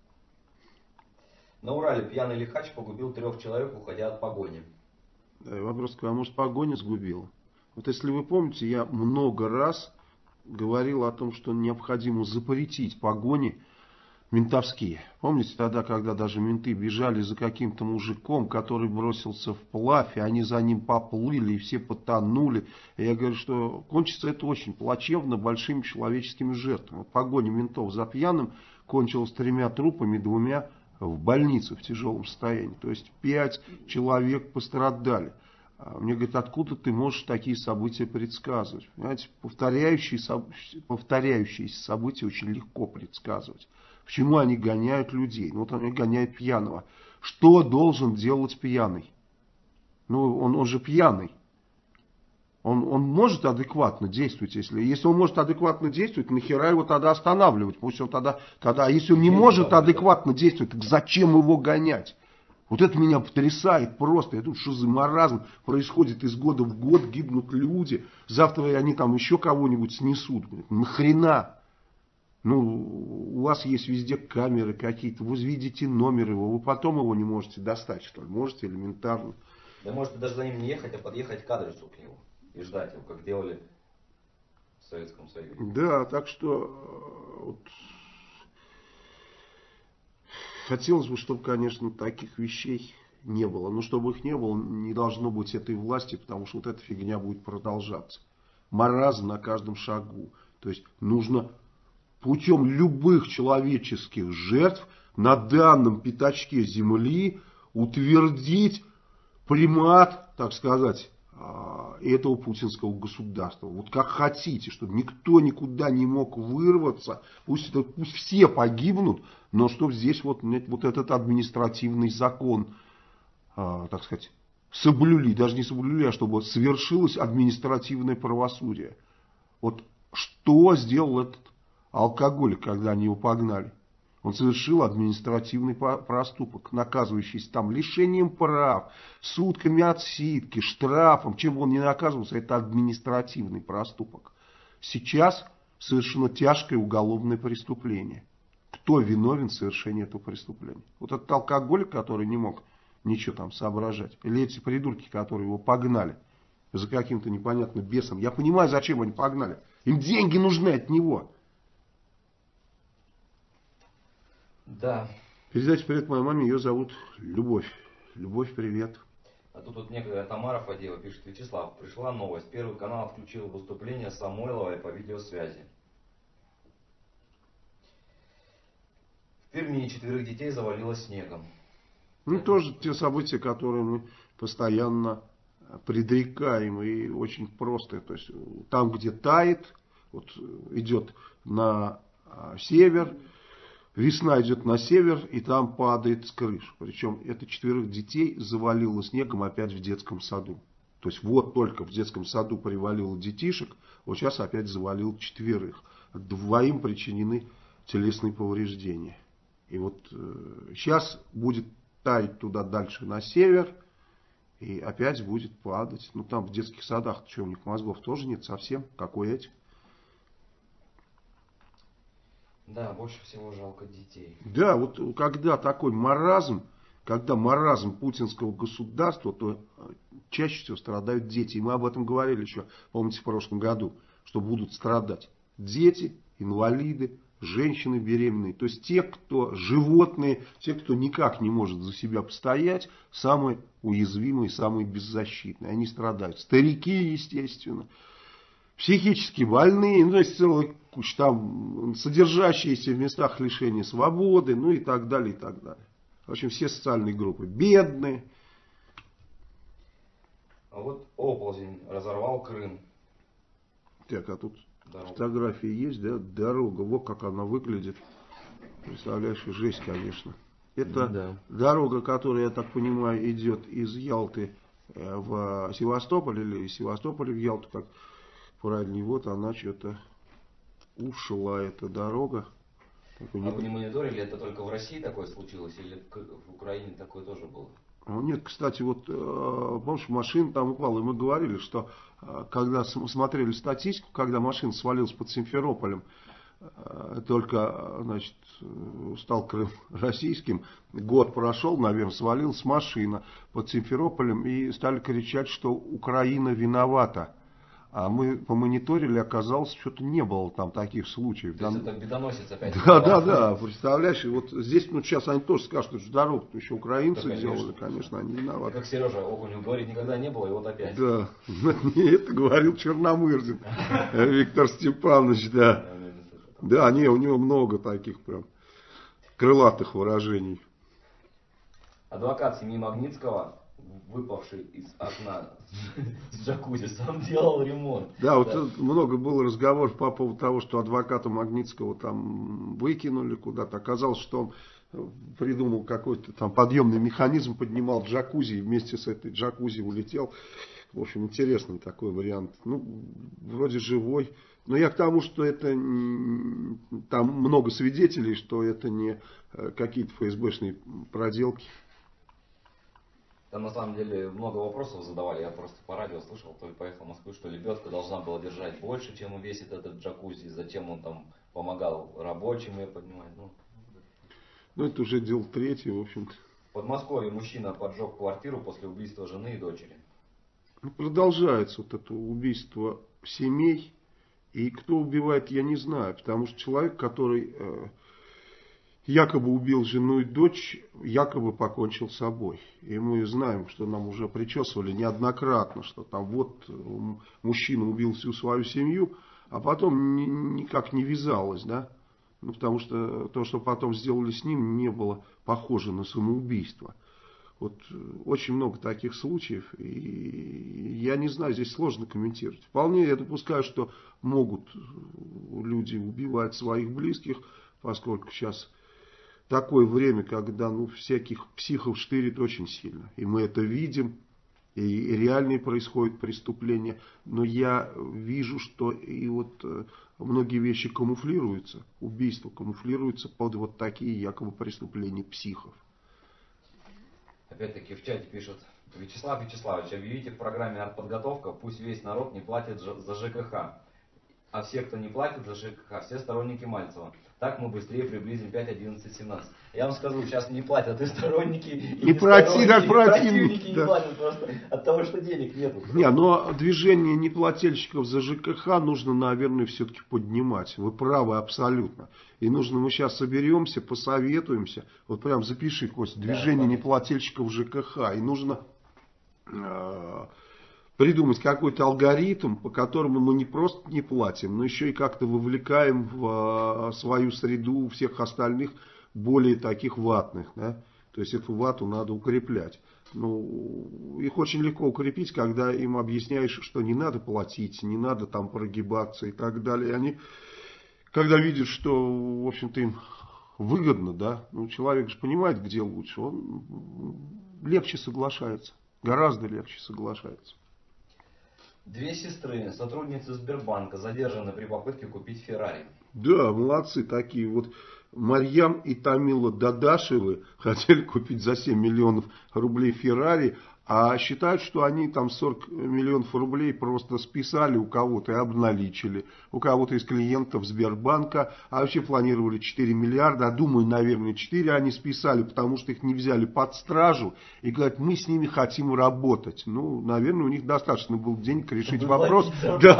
На Урале пьяный лихач погубил 3 человек, уходя от погони. Да, и вопрос, а может, погоня сгубила? Вот если вы помните, я много раз говорил о том, что необходимо запретить погони ментовские. Помните тогда, когда даже менты бежали за каким-то мужиком, который бросился вплавь, и они за ним поплыли, и все потонули. И я говорю, что кончится это очень плачевно, большими человеческими жертвами. Вот погоня ментов за пьяным кончилась 3 трупами, 2 в больнице в тяжелом состоянии. То есть 5 человек пострадали. Мне говорят, откуда ты можешь такие события предсказывать? Понимаете, повторяющиеся события очень легко предсказывать. Почему они гоняют людей? Ну вот они гоняют пьяного. Что должен делать пьяный? Ну он же пьяный. Он может адекватно действовать, если он может адекватно действовать, нахера его тогда останавливать? Пусть он тогда, а если он не может адекватно действовать, так зачем его гонять? Вот это меня потрясает просто. Я думаю, что за маразм происходит из года в год, гибнут люди. Завтра они там еще кого-нибудь снесут. Нахрена? Ну, у вас есть везде камеры какие-то, вы видите номер его, вы потом его не можете достать, что ли? Можете элементарно. Да можете даже за ним не ехать, а подъехать к адресу к нему и ждать его, как делали в Советском Союзе. Да, так что вот, хотелось бы, чтобы, конечно, таких вещей не было. Но чтобы их не было, не должно быть этой власти, потому что вот эта фигня будет продолжаться. Маразм на каждом шагу. То есть нужно путем любых человеческих жертв на данном пятачке земли утвердить примат, так сказать, этого путинского государства. Вот как хотите, чтобы никто никуда не мог вырваться, пусть все погибнут, но чтобы здесь вот этот административный закон, так сказать, соблюли, даже не соблюли, а чтобы совершилось административное правосудие. Вот что сделал этот алкоголик, когда они его погнали? Он совершил административный проступок, наказывающийся там лишением прав, сутками отсидки, штрафом. Чем бы он ни наказывался, это административный проступок. Сейчас совершено тяжкое уголовное преступление. Кто виновен в совершении этого преступления? Вот этот алкоголик, который не мог ничего там соображать, или эти придурки, которые его погнали за каким-то непонятным бесом. Я понимаю, зачем они погнали. Им деньги нужны от него. Да. Передайте привет моей маме, ее зовут Любовь. Любовь, привет. А тут вот некая Тамара Фадеева пишет: Вячеслав, пришла новость. Первый канал включил выступление Самойловой по видеосвязи. В Перми 4 детей завалило снегом. Ну, тоже те события, которые мы постоянно предрекаем, и очень просто. То есть там, где тает, вот идет на север, весна идет на север, и там падает с крыш. Причем это 4 детей завалило снегом опять в детском саду. То есть вот только в детском саду привалило детишек, вот сейчас опять завалил 4. 2 причинены телесные повреждения. И вот сейчас будет таять туда дальше на север, и опять будет падать. Ну там в детских садах, что у них мозгов тоже нет совсем, какой этих. Да, больше всего жалко детей. Да, вот когда такой маразм, когда маразм путинского государства, то чаще всего страдают дети. И мы об этом говорили еще, помните, в прошлом году, что будут страдать дети, инвалиды, женщины беременные. То есть те, кто животные, те, кто никак не может за себя постоять, самые уязвимые, самые беззащитные. Они страдают. Старики, естественно. Психически больные, ну, то есть целая куча там, содержащиеся в местах лишения свободы, ну и так далее, и так далее. В общем, все социальные группы. Бедные. А вот оползень разорвал Крым. Так, а тут Дорога. фотографии есть, да? Дорога, вот как она выглядит. Представляешь, жесть, конечно. Это дорога, которая, я так понимаю, идет из Ялты в Севастополь, или из Севастополя в Ялту, как правильнее. Вот она что-то ушла, эта дорога. А вы не мониторили, это только в России такое случилось, или в Украине такое тоже было? Нет, кстати, вот, помнишь, машина там упала, и мы говорили, что когда смотрели статистику, когда машина свалилась под Симферополем, только, значит, стал Крым российским, год прошел, наверное, свалилась машина под Симферополем, и стали кричать, что Украина виновата. А мы помониторили, оказалось, что-то не было там таких случаев. То есть это бедоносец опять. Да, представляешь, и вот здесь, сейчас они тоже скажут, что дорогу еще украинцы да, делали, конечно, они виноваты. Как Сережа Окунев говорит, никогда не было, и вот опять. Да, это говорил Черномырдин Виктор Степанович, да. Да, у него много таких прям крылатых выражений. Адвокат семьи Магнитского, выпавший из окна с джакузи, сам делал ремонт. Да, вот тут много было разговоров по поводу того, что адвоката Магнитского там выкинули куда-то. Оказалось, что он придумал какой-то там подъемный механизм, поднимал джакузи и вместе с этой джакузи улетел. В общем, интересный такой вариант. Ну, вроде живой. Но я к тому, что это там много свидетелей, что это не какие-то ФСБшные проделки. Там на самом деле много вопросов задавали, я просто по радио слышал, то ли поехал в Москву, что лебедка должна была держать больше, чем весит этот джакузи, затем он там помогал рабочим ее поднимать. Ну это уже дело третье, в общем-то. В Подмосковье мужчина поджег квартиру после убийства жены и дочери. Продолжается вот это убийство семей, и кто убивает, я не знаю, потому что человек, который якобы убил жену и дочь, якобы покончил с собой. И мы знаем, что нам уже причесывали неоднократно, что там вот мужчина убил всю свою семью, а потом никак не вязалось, да? Ну, потому что то, что потом сделали с ним, не было похоже на самоубийство. Вот очень много таких случаев, и я не знаю, здесь сложно комментировать. Вполне я допускаю, что могут люди убивать своих близких, поскольку сейчас такое время, когда всяких психов штырит очень сильно. И мы это видим, и реальные происходят преступления. Но я вижу, что и вот многие вещи камуфлируются, убийства камуфлируются под вот такие якобы преступления психов. Опять-таки в чате пишут: Вячеслав Вячеславович, объявите в программе артподготовка, пусть весь народ не платит за ЖКХ. А все, кто не платит за ЖКХ, все сторонники Мальцева. Так мы быстрее приблизим 5, 11, 17. Я вам скажу, сейчас не платят и сторонники, и противники не платят просто от того, что денег нету. Но движение неплательщиков за ЖКХ нужно, наверное, все-таки поднимать. Вы правы абсолютно. И нужно, мы сейчас соберемся, посоветуемся. Вот прям запиши, Костя, движение неплательщиков ЖКХ. И нужно придумать какой-то алгоритм, по которому мы не просто не платим, но еще и как-то вовлекаем в свою среду всех остальных, более таких ватных. Да? То есть эту вату надо укреплять. Их очень легко укрепить, когда им объясняешь, что не надо платить, не надо там прогибаться и так далее. И они, когда видят, что, в общем-то, им выгодно, да, человек же понимает, где лучше, он легче соглашается, гораздо легче соглашается. 2 сестры, сотрудницы Сбербанка, задержаны при попытке купить Феррари. Да, молодцы такие. Вот Марьям и Тамила Дадашевы хотели купить за 7 миллионов рублей Феррари, а считают, что они там 40 миллионов рублей просто списали у кого-то и обналичили. У кого-то из клиентов Сбербанка. А вообще планировали 4 миллиарда. А думаю, наверное, 4 они списали, потому что их не взяли под стражу. И говорят, мы с ними хотим работать. Наверное, у них достаточно было денег решить вопрос.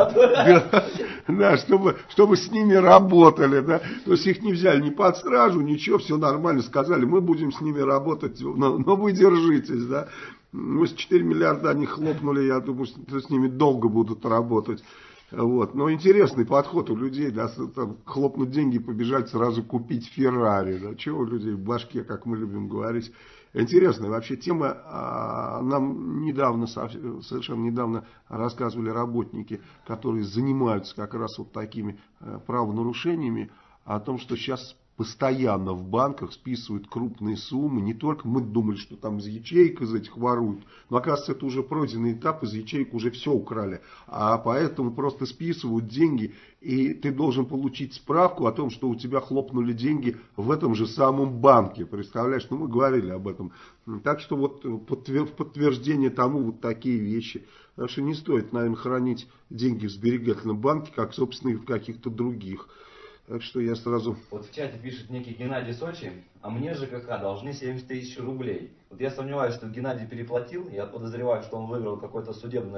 Да, чтобы с ними работали. Да. То есть их не взяли ни под стражу, ничего, все нормально. Сказали, мы будем с ними работать, но вы держитесь, да. 4 миллиарда они хлопнули, я думаю, что с ними долго будут работать. Вот. Но интересный подход у людей, да, там, хлопнуть деньги, побежать сразу купить Феррари. Да. Чего у людей в башке, как мы любим говорить. Интересная вообще тема. Нам совершенно недавно рассказывали работники, которые занимаются как раз вот такими правонарушениями, о том, что сейчас постоянно в банках списывают крупные суммы. Не только мы думали, что там из ячеек из этих воруют, но оказывается это уже пройденный этап, из ячеек уже все украли. А поэтому просто списывают деньги, и ты должен получить справку о том, что у тебя хлопнули деньги в этом же самом банке. Представляешь, мы говорили об этом. Так что вот в подтверждение тому вот такие вещи. Так что не стоит, наверное, хранить деньги в сберегательном банке, как, собственно, и в каких-то других. Так что я сразу... Вот в чате пишет некий Геннадий Сочи, а мне ЖКХ должны 70 тысяч рублей. Вот я сомневаюсь, что Геннадий переплатил, я подозреваю, что он выиграл какое-то судебное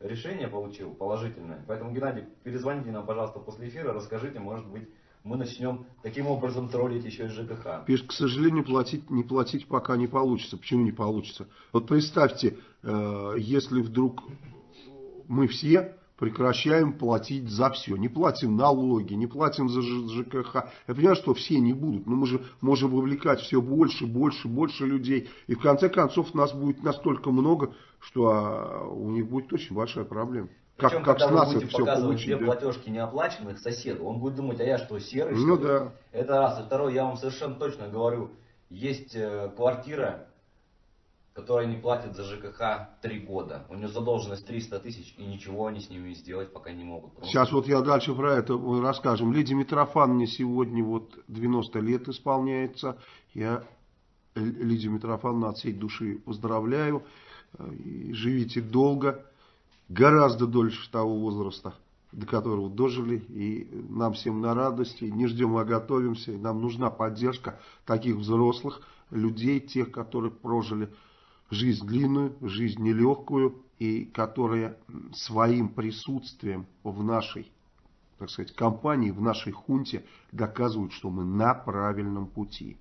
решение получил положительное. Поэтому, Геннадий, перезвоните нам, пожалуйста, после эфира, расскажите, может быть, мы начнем таким образом троллить еще и ЖКХ. Пишет, к сожалению, не платить пока не получится. Почему не получится? Вот представьте, если вдруг мы все прекращаем платить за все. Не платим налоги, не платим за ЖКХ. Я понимаю, что все не будут, но мы же можем вовлекать все больше людей. И в конце концов нас будет настолько много, что у них будет очень большая проблема. Причем, как когда с вы нас будете это все показывать получить, две да? платежки неоплаченных соседу, он будет думать, а я что, серый? Ну что ли? да. Это раз. И второе, я вам совершенно точно говорю, есть квартира, которая не платит за ЖКХ 3 года. У нее задолженность 300 тысяч, и ничего они с ними сделать пока не могут. Сейчас вот я дальше про это расскажем. Лидия Митрофановне сегодня вот 90 лет исполняется. Я Лидию Митрофановну от всей души поздравляю. И живите долго. Гораздо дольше того возраста, до которого дожили, и нам всем на радости, не ждем, а готовимся. И нам нужна поддержка таких взрослых людей, тех, которые прожили жизнь длинную, жизнь нелегкую, и которые своим присутствием в нашей, так сказать, компании, в нашей хунте доказывают, что мы на правильном пути.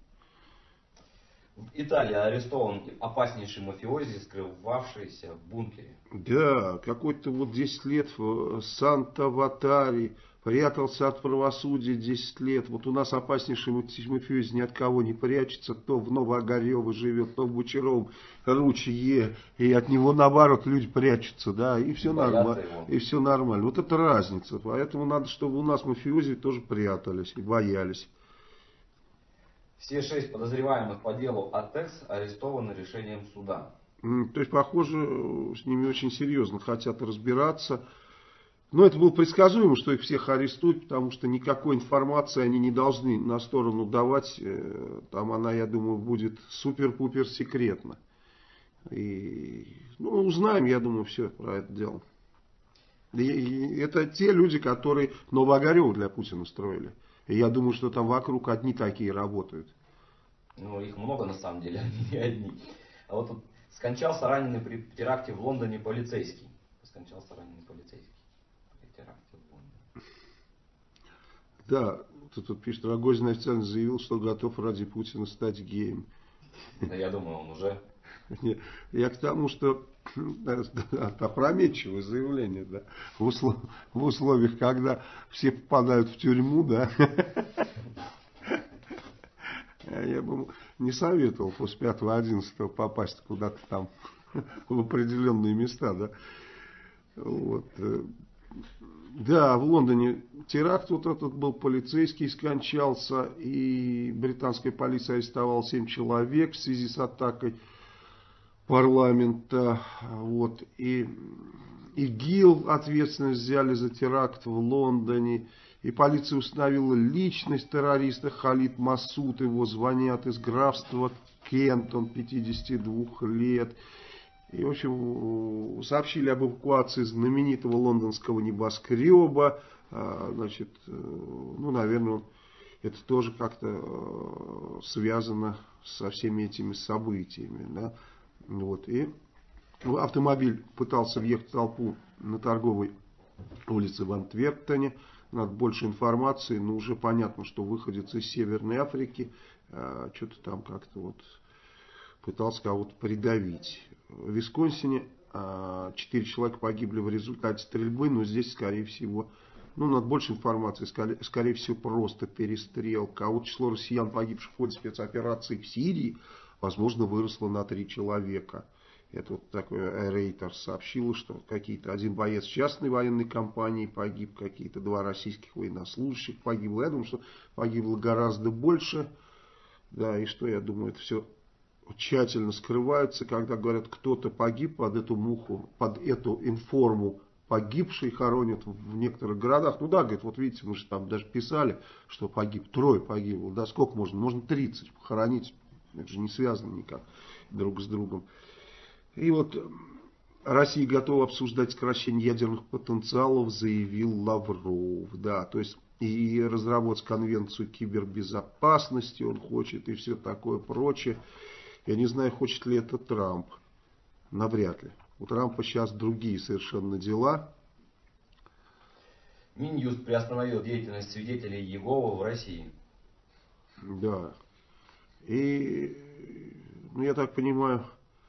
В Италии арестован опаснейший мафиози, скрывавшийся в бункере. Да, какой-то вот 10 лет в Санта-Ватаре, прятался от правосудия 10 лет. Вот у нас опаснейший мафиози ни от кого не прячется, то в Новоогарёво живет, то в Бочаровом ручье, и от него наоборот люди прячутся, да, и все нормально. И все нормально. Вот это разница. Поэтому надо, чтобы у нас мафиози тоже прятались и боялись. Все 6 подозреваемых по делу АТЭКС арестованы решением суда. То есть, похоже, с ними очень серьезно хотят разбираться. Но это было предсказуемо, что их всех арестуют, потому что никакой информации они не должны на сторону давать. Там она, я думаю, будет супер-пупер секретна. И, узнаем, я думаю, все про это дело. И это те люди, которые Новоогарёво для Путина строили. И я думаю, что там вокруг одни такие работают. Их много на самом деле, они не одни. А вот тут скончался раненый при теракте в Лондоне полицейский. Скончался раненый полицейский при теракте в Лондоне. Да, тут пишет, Рогозин официально заявил, что готов ради Путина стать геем. Да я думаю, он уже. Я к тому, что опрометчивое заявление, да, в условиях, когда все попадают в тюрьму, да, я бы не советовал после 5-11 попасть куда-то там в определенные места, да. Вот. Да, в Лондоне теракт вот этот был, полицейский скончался, и британская полиция арестовала 7 человек в связи с атакой парламента. Вот. И ИГИЛ ответственность взяли за теракт в Лондоне. И полиция установила личность террориста Халид Масуд. Его звонят из графства Кент, он 52 лет. И, в общем, сообщили об эвакуации знаменитого лондонского небоскреба. Значит, наверное, это тоже как-то связано со всеми этими событиями, да. Вот. И автомобиль пытался въехать в толпу на торговой улице в Антверпене. Надо больше информации, но уже понятно, что выходец из Северной Африки что-то там как-то вот пытался кого-то придавить. В Висконсине 4 человека погибли в результате стрельбы, но здесь, скорее всего, надо больше информации, скорее всего, просто перестрелка. А вот число россиян, погибших в ходе спецоперации в Сирии, возможно, выросло на 3 человека. Это вот такой Рейтер сообщил, что один боец частной военной компании погиб, какие-то 2 российских военнослужащих погибло. Я думаю, что погибло гораздо больше. Да, и что, я думаю, это все тщательно скрывается, когда говорят, кто-то погиб под эту муху, под эту информу погибший хоронят в некоторых городах. Да, говорит, вот видите, мы же там даже писали, что 3 погибло. Да, сколько можно? Можно 30 похоронить. Это же не связано никак друг с другом. И вот Россия готова обсуждать сокращение ядерных потенциалов, заявил Лавров. Да, то есть и разработать конвенцию кибербезопасности он хочет, и все такое прочее. Я не знаю, хочет ли это Трамп. Навряд ли. У Трампа сейчас другие совершенно дела. Минюст приостановил деятельность свидетелей Иеговы в России. Да. И, ну, я так понимаю,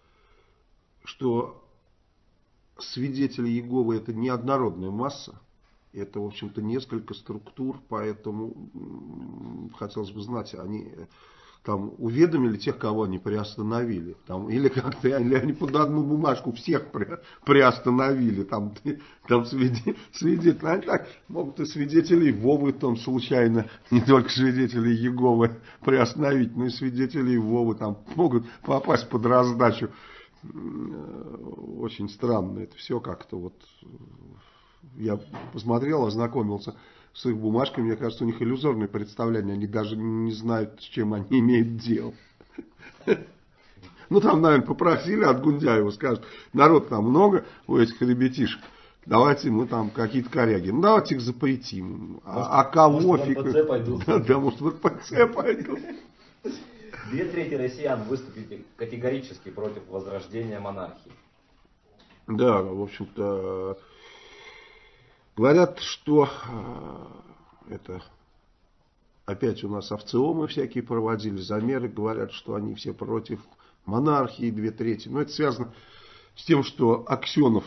что свидетели Иеговы — это неоднородная масса. Это, в общем-то, несколько структур, поэтому хотелось бы знать, они там уведомили тех, кого они приостановили, там, или как-то или они под одну бумажку всех приостановили, там свидетели, они так могут и свидетелей Вовы там случайно, не только свидетелей Иеговы приостановить, но и свидетелей Вовы там могут попасть под раздачу. Очень странно это все как-то вот. Я посмотрел, ознакомился с их бумажками, мне кажется, у них иллюзорное представление, они даже не знают, с чем они имеют дело. Ну, там, наверное, попросили от Гундяева, скажут, народ там много у этих ребятишек, давайте мы там какие-то коряги, ну, давайте их запретим. А кого фиг? Да, может, в РПЦ пойдут. 2/3 россиян выступили категорически против возрождения монархии. Да, в общем-то, говорят, что это опять у нас овциомы всякие проводили, замеры, говорят, что они все против монархии, 2/3. Но это связано с тем, что Аксенов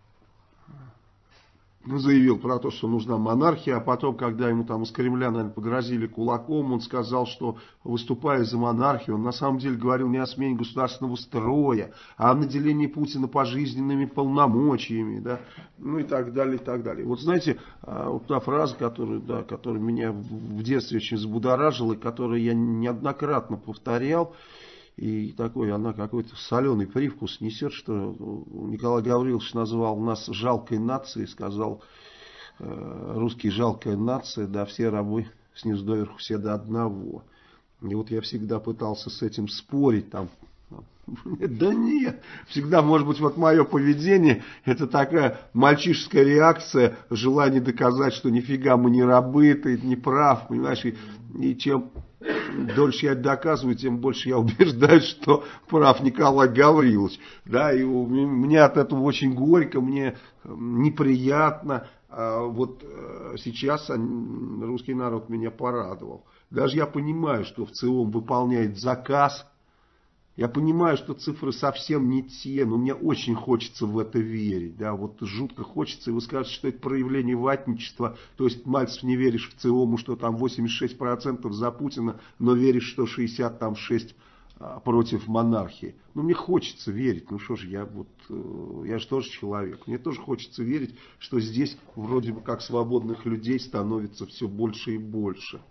заявил про то, что нужна монархия, а потом, когда ему там из Кремля, наверное, погрозили кулаком, он сказал, что, выступая за монархию, он на самом деле говорил не о смене государственного строя, а о наделении Путина пожизненными полномочиями, да, ну и так далее, и так далее. Вот знаете, вот та фраза, которая меня в детстве очень взбудоражила, и которую я неоднократно повторял, и такой она какой-то соленый привкус несет, что Николай Гаврилович назвал нас жалкой нацией, сказал, русские жалкая нация, да, все рабы снизу доверху, все до одного. И вот я всегда пытался с этим спорить, там, да нет, всегда, может быть, вот мое поведение, это такая мальчишеская реакция, желание доказать, что нифига мы не рабы, ты не прав, понимаешь, и чем дольше я доказываю, тем больше я убеждаюсь, что прав Николай Гаврилович. Да, и мне от этого очень горько, мне неприятно. Вот сейчас русский народ меня порадовал. Даже я понимаю, что ВЦИОМ выполняет заказ. Я понимаю, что цифры совсем не те, но мне очень хочется в это верить. Да, вот жутко хочется, и вы скажете, что это проявление ватничества. То есть, Мальцев, не веришь в ЦИОМу, что там 86% за Путина, но веришь, что 66% против монархии. Ну, мне хочется верить. Ну, что же, я же тоже человек. Мне тоже хочется верить, что здесь вроде бы как свободных людей становится все больше и больше.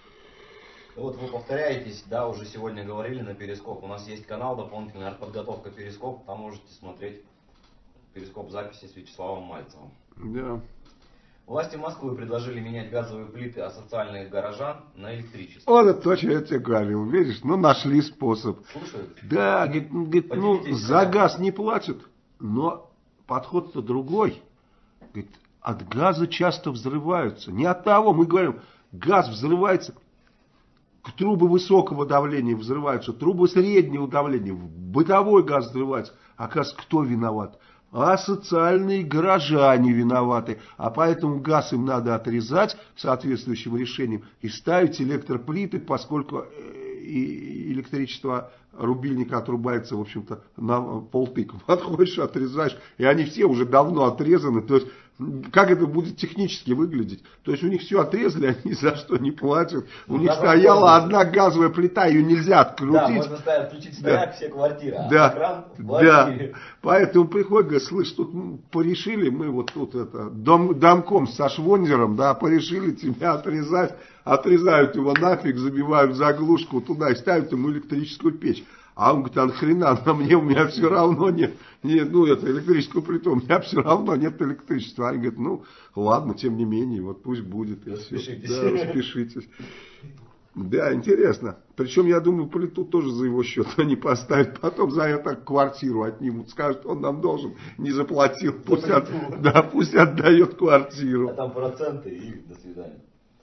Вот вы повторяетесь, да, уже сегодня говорили на Перископ. У нас есть канал дополнительная артподготовка Перископ. Там можете смотреть Перископ записи с Вячеславом Мальцевым. Да. Власти Москвы предложили менять газовые плиты асоциальных горожан на электричество. Вот это то, что я тебе говорил. Видишь, ну нашли способ. Слушают? Да, говорит, ну за газ не платят, но подход-то другой. Говорит, от газа часто взрываются. Не от того, мы говорим, газ взрывается. Трубы высокого давления взрываются, трубы среднего давления, бытовой газ взрывается. Оказывается, кто виноват? А социальные горожане виноваты. А поэтому газ им надо отрезать соответствующим решением и ставить электроплиты, поскольку электричество, рубильник отрубается, в общем-то, на полтыка. Подходишь, отрезаешь, и они все уже давно отрезаны. То есть, как это будет технически выглядеть? То есть, у них все отрезали, они ни за что не платят. У них стояла одна газовая плита, ее нельзя открутить. Да, можно отключить стояк, все квартиры, да, кран в квартире. Да. Поэтому приходит, говорит, слышь, тут порешили мы вот тут это, домком со Швондером, да, порешили тебя отрезать. Отрезают его нафиг, забивают заглушку туда и ставят ему электрическую печь. А он говорит, а нахрена, у меня все равно нет, ну это электрическую плиту, у меня все равно нет электричества. Они говорят, ну ладно, тем не менее, вот пусть будет. Распишитесь. Да, распишитесь. Да, интересно. Причем, я думаю, плиту тоже за его счет они поставят. Потом за это квартиру отнимут. Скажут, он нам должен, не заплатил. Пусть отдает квартиру. А там проценты и до свидания.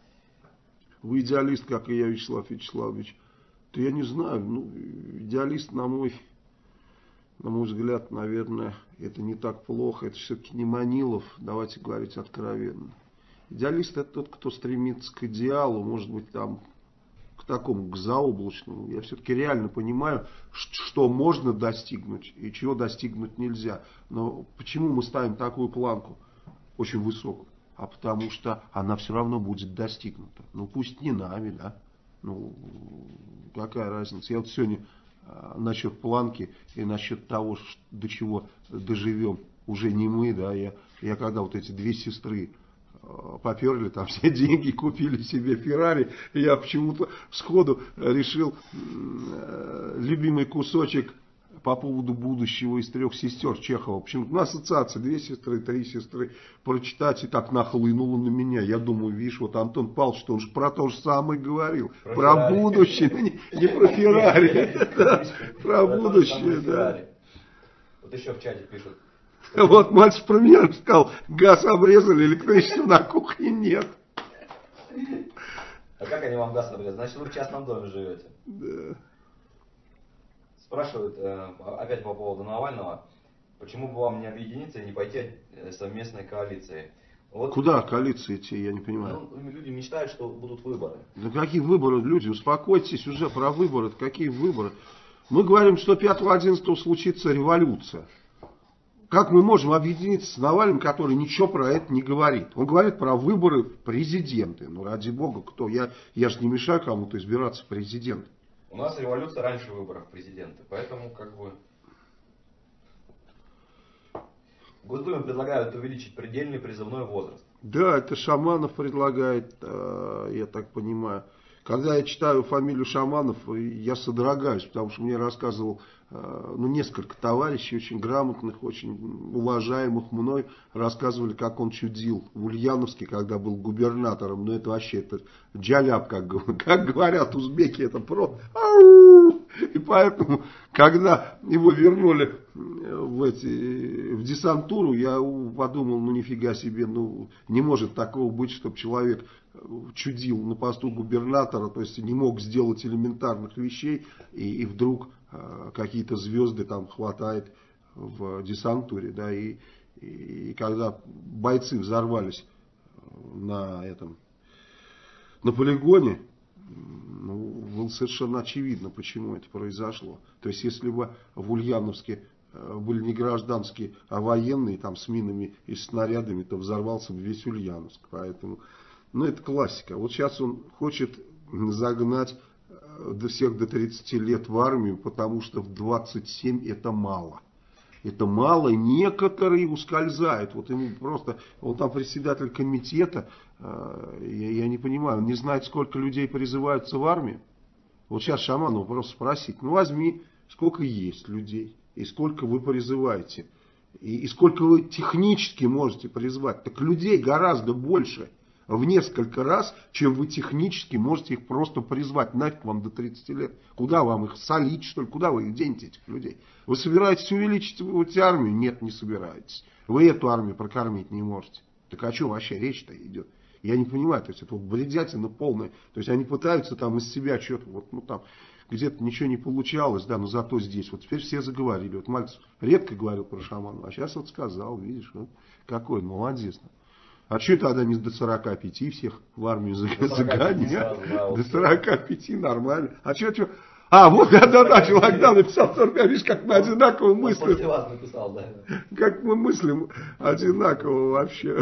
Вы идеалист, как и я, Вячеслав Вячеславович. То я не знаю, ну, идеалист, на мой на мой взгляд, наверное, это не так плохо. Это все-таки не Манилов, давайте говорить откровенно. Идеалист — это тот, кто стремится к идеалу, может быть, там, к такому, к заоблачному. Я все-таки реально понимаю, что можно достигнуть и чего достигнуть нельзя. Но почему мы ставим такую планку, очень высокую? А потому что она все равно будет достигнута. Ну, пусть не нами, да. Ну, какая разница. Я вот сегодня насчет планки и насчет того, до чего доживем, уже не мы, да. Я когда вот эти две сестры поперли, там все деньги, купили себе Феррари, я почему-то сходу решил любимый кусочек по поводу будущего из трех сестер Чехова. Почему-то на ассоциации 2 сестры, 3 сестры прочитать, и так нахлынуло на меня. Я думаю, видишь, вот Антон Павлович, что он же про то же самое говорил. Про будущее, не про Феррари. Про будущее, да. Вот еще в чате пишут. Вот мальчик про меня сказал, газ обрезали, электричества на кухне нет. А как они вам газ обрезали? Значит, вы в частном доме живете. Да. Спрашивают опять по поводу Навального, почему бы вам не объединиться и не пойти совместной коалицией? Вот, куда коалиции идти, я не понимаю. Ну, люди мечтают, что будут выборы. Да какие выборы, люди, успокойтесь уже про выборы. Какие выборы? Мы говорим, что 5-11 случится революция. Как мы можем объединиться с Навальным, который ничего про это не говорит? Он говорит про выборы в президенты. Ну, ради бога, кто? Я же не мешаю кому-то избираться в президенты. У нас революция раньше выборов президента, поэтому как бы... В Госдуме предлагают увеличить предельный призывной возраст. Да, это Шаманов предлагает, я так понимаю. Когда я читаю фамилию Шаманов, я содрогаюсь, потому что мне рассказывал несколько товарищей, очень грамотных, очень уважаемых мной, рассказывали, как он чудил в Ульяновске, когда был губернатором. Ну, это вообще это джаляп, как говорят узбеки, это просто... И поэтому, когда его вернули в десантуру, я подумал, ну нифига себе, ну не может такого быть, чтобы человек чудил на посту губернатора, то есть не мог сделать элементарных вещей, и вдруг какие-то звезды там хватает в десантуре, да, и когда бойцы взорвались на полигоне, ну, было совершенно очевидно, почему это произошло. То есть, если бы в Ульяновске были не гражданские, а военные, там, с минами и снарядами, то взорвался бы весь Ульяновск. Поэтому, ну, это классика. Вот сейчас он хочет загнать всех до 30 лет в армию, потому что в 27 это мало. Это мало, некоторые ускользают. Вот ему просто, он там председатель комитета, я не понимаю, он не знает, сколько людей призываются в армию. Вот сейчас Шаманова просто спросить, ну возьми, сколько есть людей, и сколько вы призываете, и сколько вы технически можете призвать. Так людей гораздо больше, в несколько раз, чем вы технически можете их просто призвать. Нафиг вам до 30 лет. Куда вам их солить, что ли? Куда вы их денете, этих людей? Вы собираетесь увеличить армию? Нет, не собираетесь. Вы эту армию прокормить не можете. Так о чем вообще речь-то идет? Я не понимаю, то есть это вот бредятина полная. То есть они пытаются там из себя что-то, вот, ну там, где-то ничего не получалось, да, но зато здесь. Вот теперь все заговорили. Вот Мальцев редко говорил про Шаманова, а сейчас вот сказал, видишь, вот, какой он молодец. А что тогда не до 45 всех в армию загонять? До 45 нормально. А что? А, вот, да, чувак, да, написал 45, видишь, как мы одинаково мыслим. Написал, да. Как мы мыслим одинаково вообще.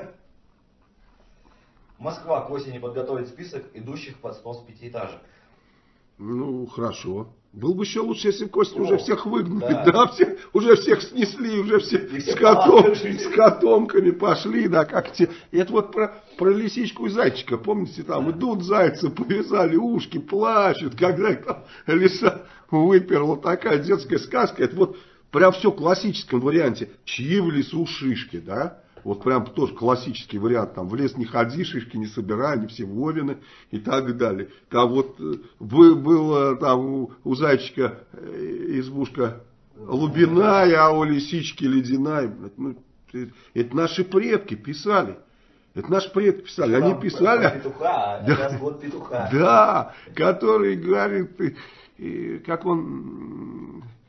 Москва к осени подготовит список идущих под снос пятиэтажек. Ну, хорошо. Было бы еще лучше, если к осени уже всех выгнали. Да, уже всех снесли, уже все с котомками пошли. Да, как те. Это вот про лисичку и зайчика. Помните, там идут зайцы, повязали ушки, плачут. Когда их там лиса выперла, такая детская сказка. Это вот прям все в классическом варианте. Чьи в лесу шишки, да? Вот прям тоже классический вариант. Там в лес не ходи, шишки не собирай, они все вовины и так далее. Там вот было там у зайчика избушка лубиная, а у лисички ледяная. Ну, это наши предки писали. Это наши предки писали. Они писали. Петуха, да, год петуха. Да, который говорит, как он...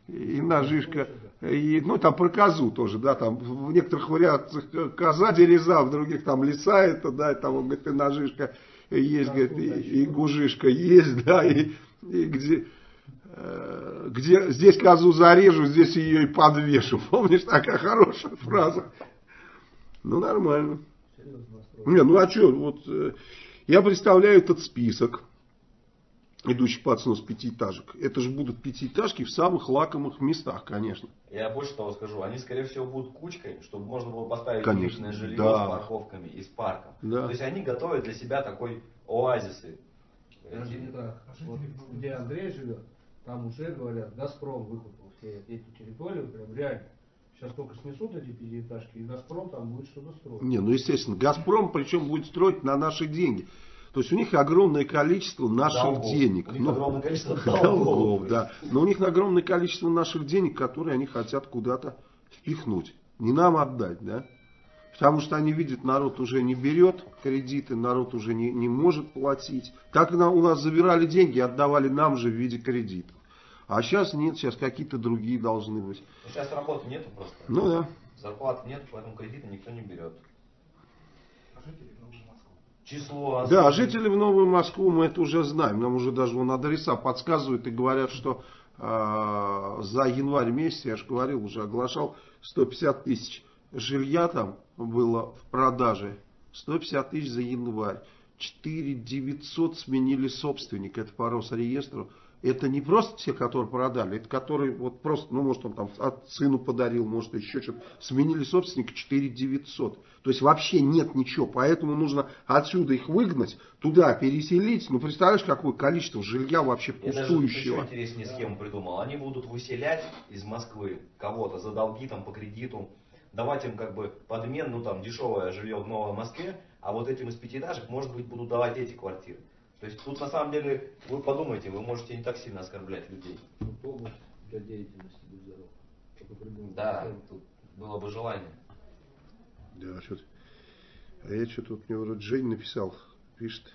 и ножишка. И, ну, там про козу тоже, да, там в некоторых вариациях коза дереза, в других там лиса это, да, и там, он говорит, и ножишка есть, говорит, и гужишка есть, да, и где здесь козу зарежу, здесь ее и подвешу. Помнишь, такая хорошая фраза? Ну, нормально. Не, ну а что, вот я представляю этот список, идущий под снос пятиэтажек. Это же будут пятиэтажки в самых лакомых местах, конечно. Я больше того скажу, они, скорее всего, будут кучкой, чтобы можно было поставить Конечно, личное жилье да. с парковками и с парком. Да. То есть они готовят для себя такой оазисы. Даже не так. Вот, где Андрей живет, там уже говорят, Газпром выкупил все эти территории, прям реально. Сейчас только снесут эти пятиэтажки, и Газпром там будет что-то строить. Не, ну естественно, Газпром причем будет строить на наши деньги. То есть у них огромное количество наших Долгов. денег. У них огромное количество долгов. Долгов, да. Но у них огромное количество наших денег, которые они хотят куда-то впихнуть. Не нам отдать, да? Потому что они видят, народ уже не берет кредиты, народ уже не может платить. Так у нас забирали деньги и отдавали нам же в виде кредитов. А сейчас нет, сейчас какие-то другие должны быть. Сейчас работы нету просто. Ну да. Зарплаты нет, поэтому кредиты никто не берет. Число. Да, жители в Новую Москву мы это уже знаем. Нам уже даже вон адреса подсказывают и говорят, что за январь месяц, я же говорил, уже оглашал, 150 тысяч жилья там было в продаже. 150 тысяч за январь. 4900 сменили собственника. Это по Росреестру. Это не просто те, которые продали, это которые вот просто, ну может он там от сыну подарил, может еще что-то. Сменили собственника 4900. То есть вообще нет ничего. Поэтому нужно отсюда их выгнать, туда переселить. Ну представляешь, какое количество жилья вообще пустующего. Я даже еще интереснее схему придумал. Они будут выселять из Москвы кого-то за долги там по кредиту. Давать им как бы подмен, ну там дешевое жилье в Новой Москве. А вот этим из пятиэтажек, может быть, будут давать эти квартиры. То есть тут на самом деле, вы подумайте, вы можете не так сильно оскорблять людей. Помощь для деятельности будь здоров. Да, тут было бы желание. Да, что-то. А я что-то вот мне вроде Жень написал, пишет.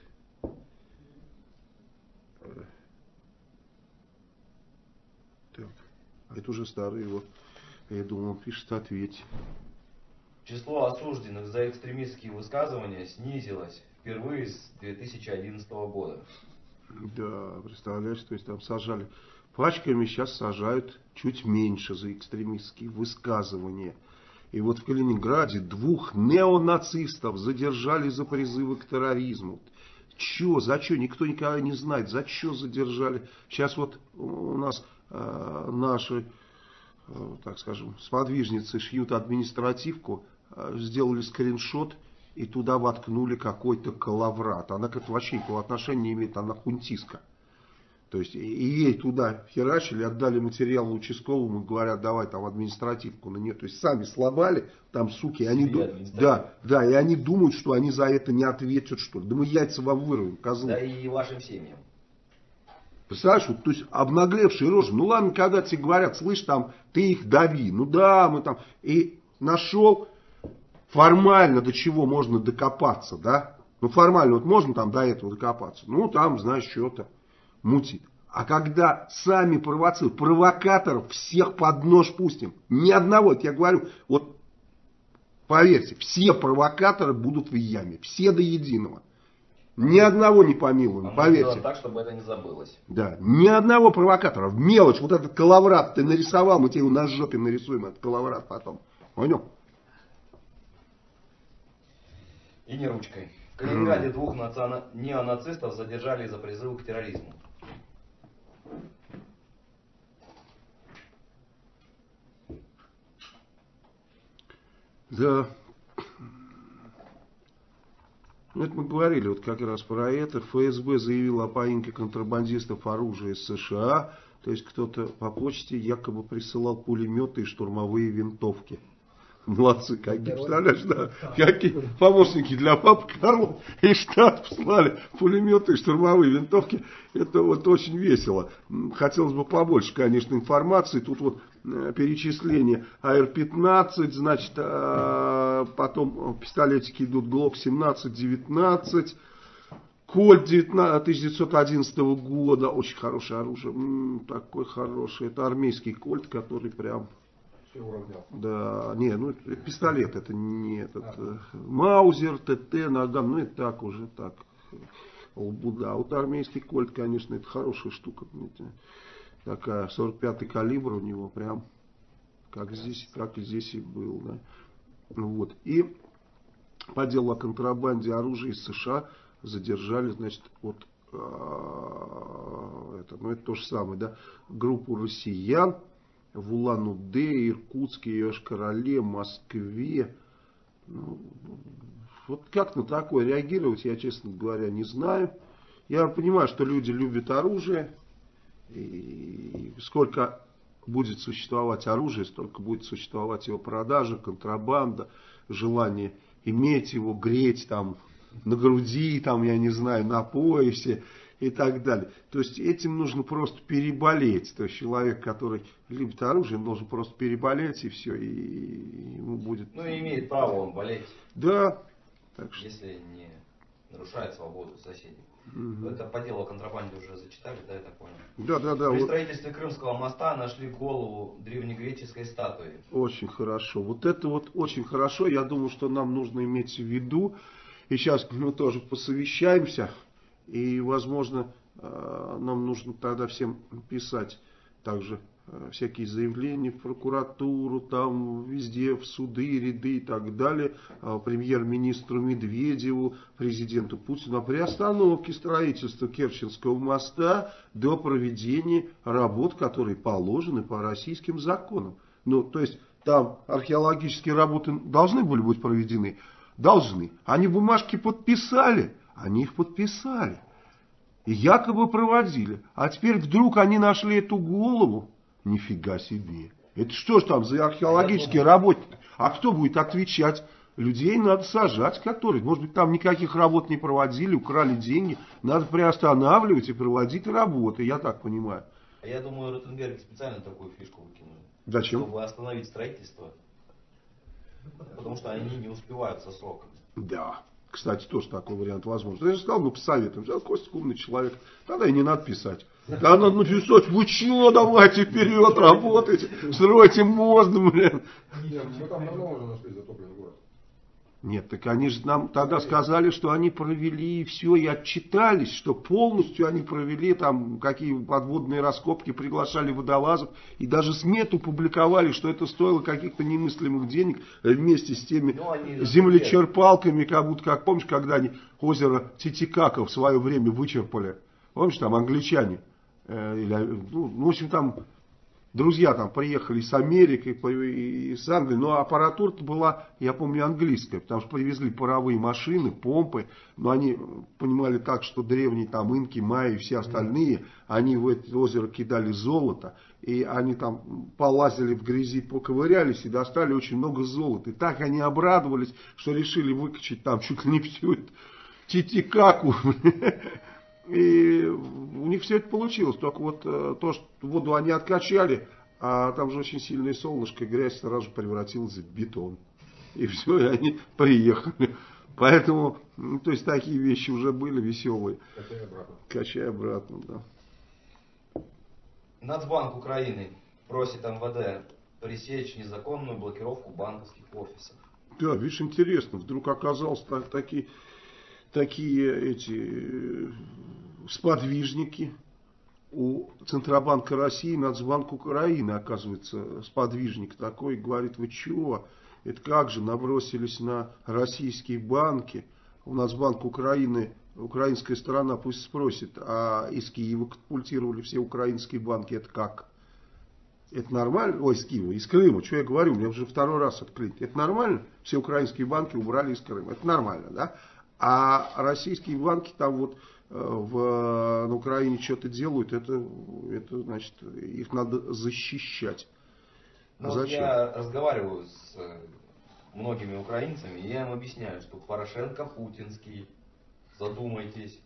Так, а это уже старый его. Я думал, он пишет, ответь. Число осужденных за экстремистские высказывания снизилось впервые с 2011 года. Да, представляешь, то есть там сажали пачками, сейчас сажают чуть меньше за экстремистские высказывания. И вот в Калининграде 2 неонацистов задержали за призывы к терроризму. Че, за что? Никто никогда не знает, за что задержали. Сейчас вот у нас наши, так скажем, сподвижницы шьют административку, сделали скриншот и туда воткнули какой-то коловрат. Она к этому вообще никакого отношения не имеет, она хунтистка. То есть и ей туда херачили, отдали материал участковому, говорят, давай там административку на нее. То есть сами сломали, там суки, и они, да, и они думают, что они за это не ответят, что ли. Да мы яйца вам вырвем, козлы. Да и вашим семьям. Представляешь, вот, то есть обнаглевшие рожи. Ну ладно, когда тебе говорят, слышь, там, ты их дави. Ну да, мы там. И нашел формально, до чего можно докопаться, да? Ну формально, вот можно там до этого докопаться. Ну там, знаешь, что-то мутит. А когда сами провоцируют, провокаторов всех под нож пустим. Ни одного, я говорю, вот поверьте, все провокаторы будут в яме. Все до единого. Ни одного не помилуем, поверьте. Так, чтобы это не забылось. Да, ни одного провокатора. В мелочь, вот этот коловрат ты нарисовал, мы тебе его на жопе нарисуем, этот коловрат потом. Понял? И не ручкой. В Калининграде 2 неонацистов задержали за призывы к терроризму. Да. Ну, это мы говорили вот как раз про это. ФСБ заявил о поимке контрабандистов оружия из США. То есть кто-то по почте якобы присылал пулеметы и штурмовые винтовки. Молодцы, какие, представляешь, да, какие помощники для папы Карла из Штатов слали пулеметы и штурмовые винтовки. Это вот очень весело. Хотелось бы побольше, конечно, информации. Тут вот перечисление АР-15, значит, потом пистолетики идут ГЛОК 17, 19, Кольт 1911 года, очень хорошее оружие, такой хороший, это армейский кольт, который прям... Все уравнял. Да, не, ну это пистолет, это не этот, Маузер, ТТ, наган, ну это так уже, так, лбуда. А вот армейский кольт, конечно, это хорошая штука, знаете, такая, 45-й калибр у него, прям, как здесь и был, да. Вот, и по делу о контрабанде оружия из США задержали, значит, вот, это то же самое, да, группу россиян в Улан-Удэ, Иркутске, Йошкар-Оле, Москве. Ну, вот как на такое реагировать, я, честно говоря, не знаю. Я понимаю, что люди любят оружие, и сколько будет существовать оружие, столько будет существовать его продажа, контрабанда, желание иметь его, греть там на груди, там, я не знаю, на поясе и так далее. То есть этим нужно просто переболеть. То есть человек, который любит оружие, должен просто переболеть и все, и ему будет... Ну и имеет право он болеть. Да. Так что... Если не нарушает свободу соседей. Угу. Это по делу о контрабанде уже зачитали, да, я так понял? Да. При Вот. строительстве Крымского моста нашли голову древнегреческой статуи. Очень хорошо. Вот это вот очень хорошо. Я думаю, что нам нужно иметь в виду. И сейчас мы тоже посовещаемся. И, возможно, нам нужно тогда всем писать также всякие заявления в прокуратуру, там везде, в суды, ряды и так далее, премьер-министру Медведеву, президенту Путину о приостановке строительства Керченского моста до проведения работ, которые положены по российским законам. Ну, то есть, там археологические работы должны были быть проведены? Должны. Они бумажки подписали? Они их подписали. И якобы проводили. А теперь вдруг они нашли эту голову. Нифига себе. Это что ж там за археологические работы? А кто будет отвечать? Людей надо сажать, которые, может быть, там никаких работ не проводили, украли деньги. Надо приостанавливать и проводить работы, я так понимаю. Я думаю, Ротенберг специально такую фишку выкинул. Зачем? Чтобы остановить строительство. Потому что они не успевают со сроками. Да. Кстати, тоже такой вариант возможен. Я же сказал, посоветуем. Сейчас Костя умный человек. Тогда и не надо писать. Да надо написать, вы чего, давайте вперед, работайте, стройте мост, блин. Мы там давно уже нашли затопленный город. Нет, так они же нам тогда сказали, что они провели все и отчитались, что полностью они провели там какие подводные раскопки, приглашали водолазов и даже смету публиковали, что это стоило каких-то немыслимых денег вместе с теми землечерпалками, как будто, как помнишь, когда они озеро Титикака в свое время вычерпали, помнишь, там англичане, в общем, там друзья там приехали с Америки и с Англии, но аппаратура-то была, я помню, английская, потому что привезли паровые машины, помпы, но они понимали так, что древние там инки, майи и все остальные, они в это озеро кидали золото, и они там полазили в грязи, поковырялись и достали очень много золота. И так они обрадовались, что решили выкачать там чуть ли не всю эту Титикаку. И у них все это получилось. Только вот то, что воду они откачали, а там же очень сильное солнышко, и грязь сразу же превратилась в бетон. И все, и они приехали. Поэтому, то есть такие вещи уже были веселые. Качай обратно, да. Нацбанк Украины просит МВД пресечь незаконную блокировку банковских офисов. Да, видишь, интересно. Вдруг оказалось такие эти сподвижники у Центробанка России, Нацбанк Украины, оказывается, сподвижник такой, говорит, вы чего, это как же, набросились на российские банки, у Нацбанк Украины, украинская сторона пусть спросит, а из Киева катапультировали все украинские банки, это как? Это нормально? Ой, из Киева, из Крыма, что я говорю, мне уже второй раз отклеить, это нормально? Все украинские банки убрали из Крыма, это нормально, да? А российские банки там вот на Украине что-то делают, это значит, их надо защищать. Ну, зачем? Я разговариваю с многими украинцами, и я им объясняю, что Порошенко путинский. Задумайтесь.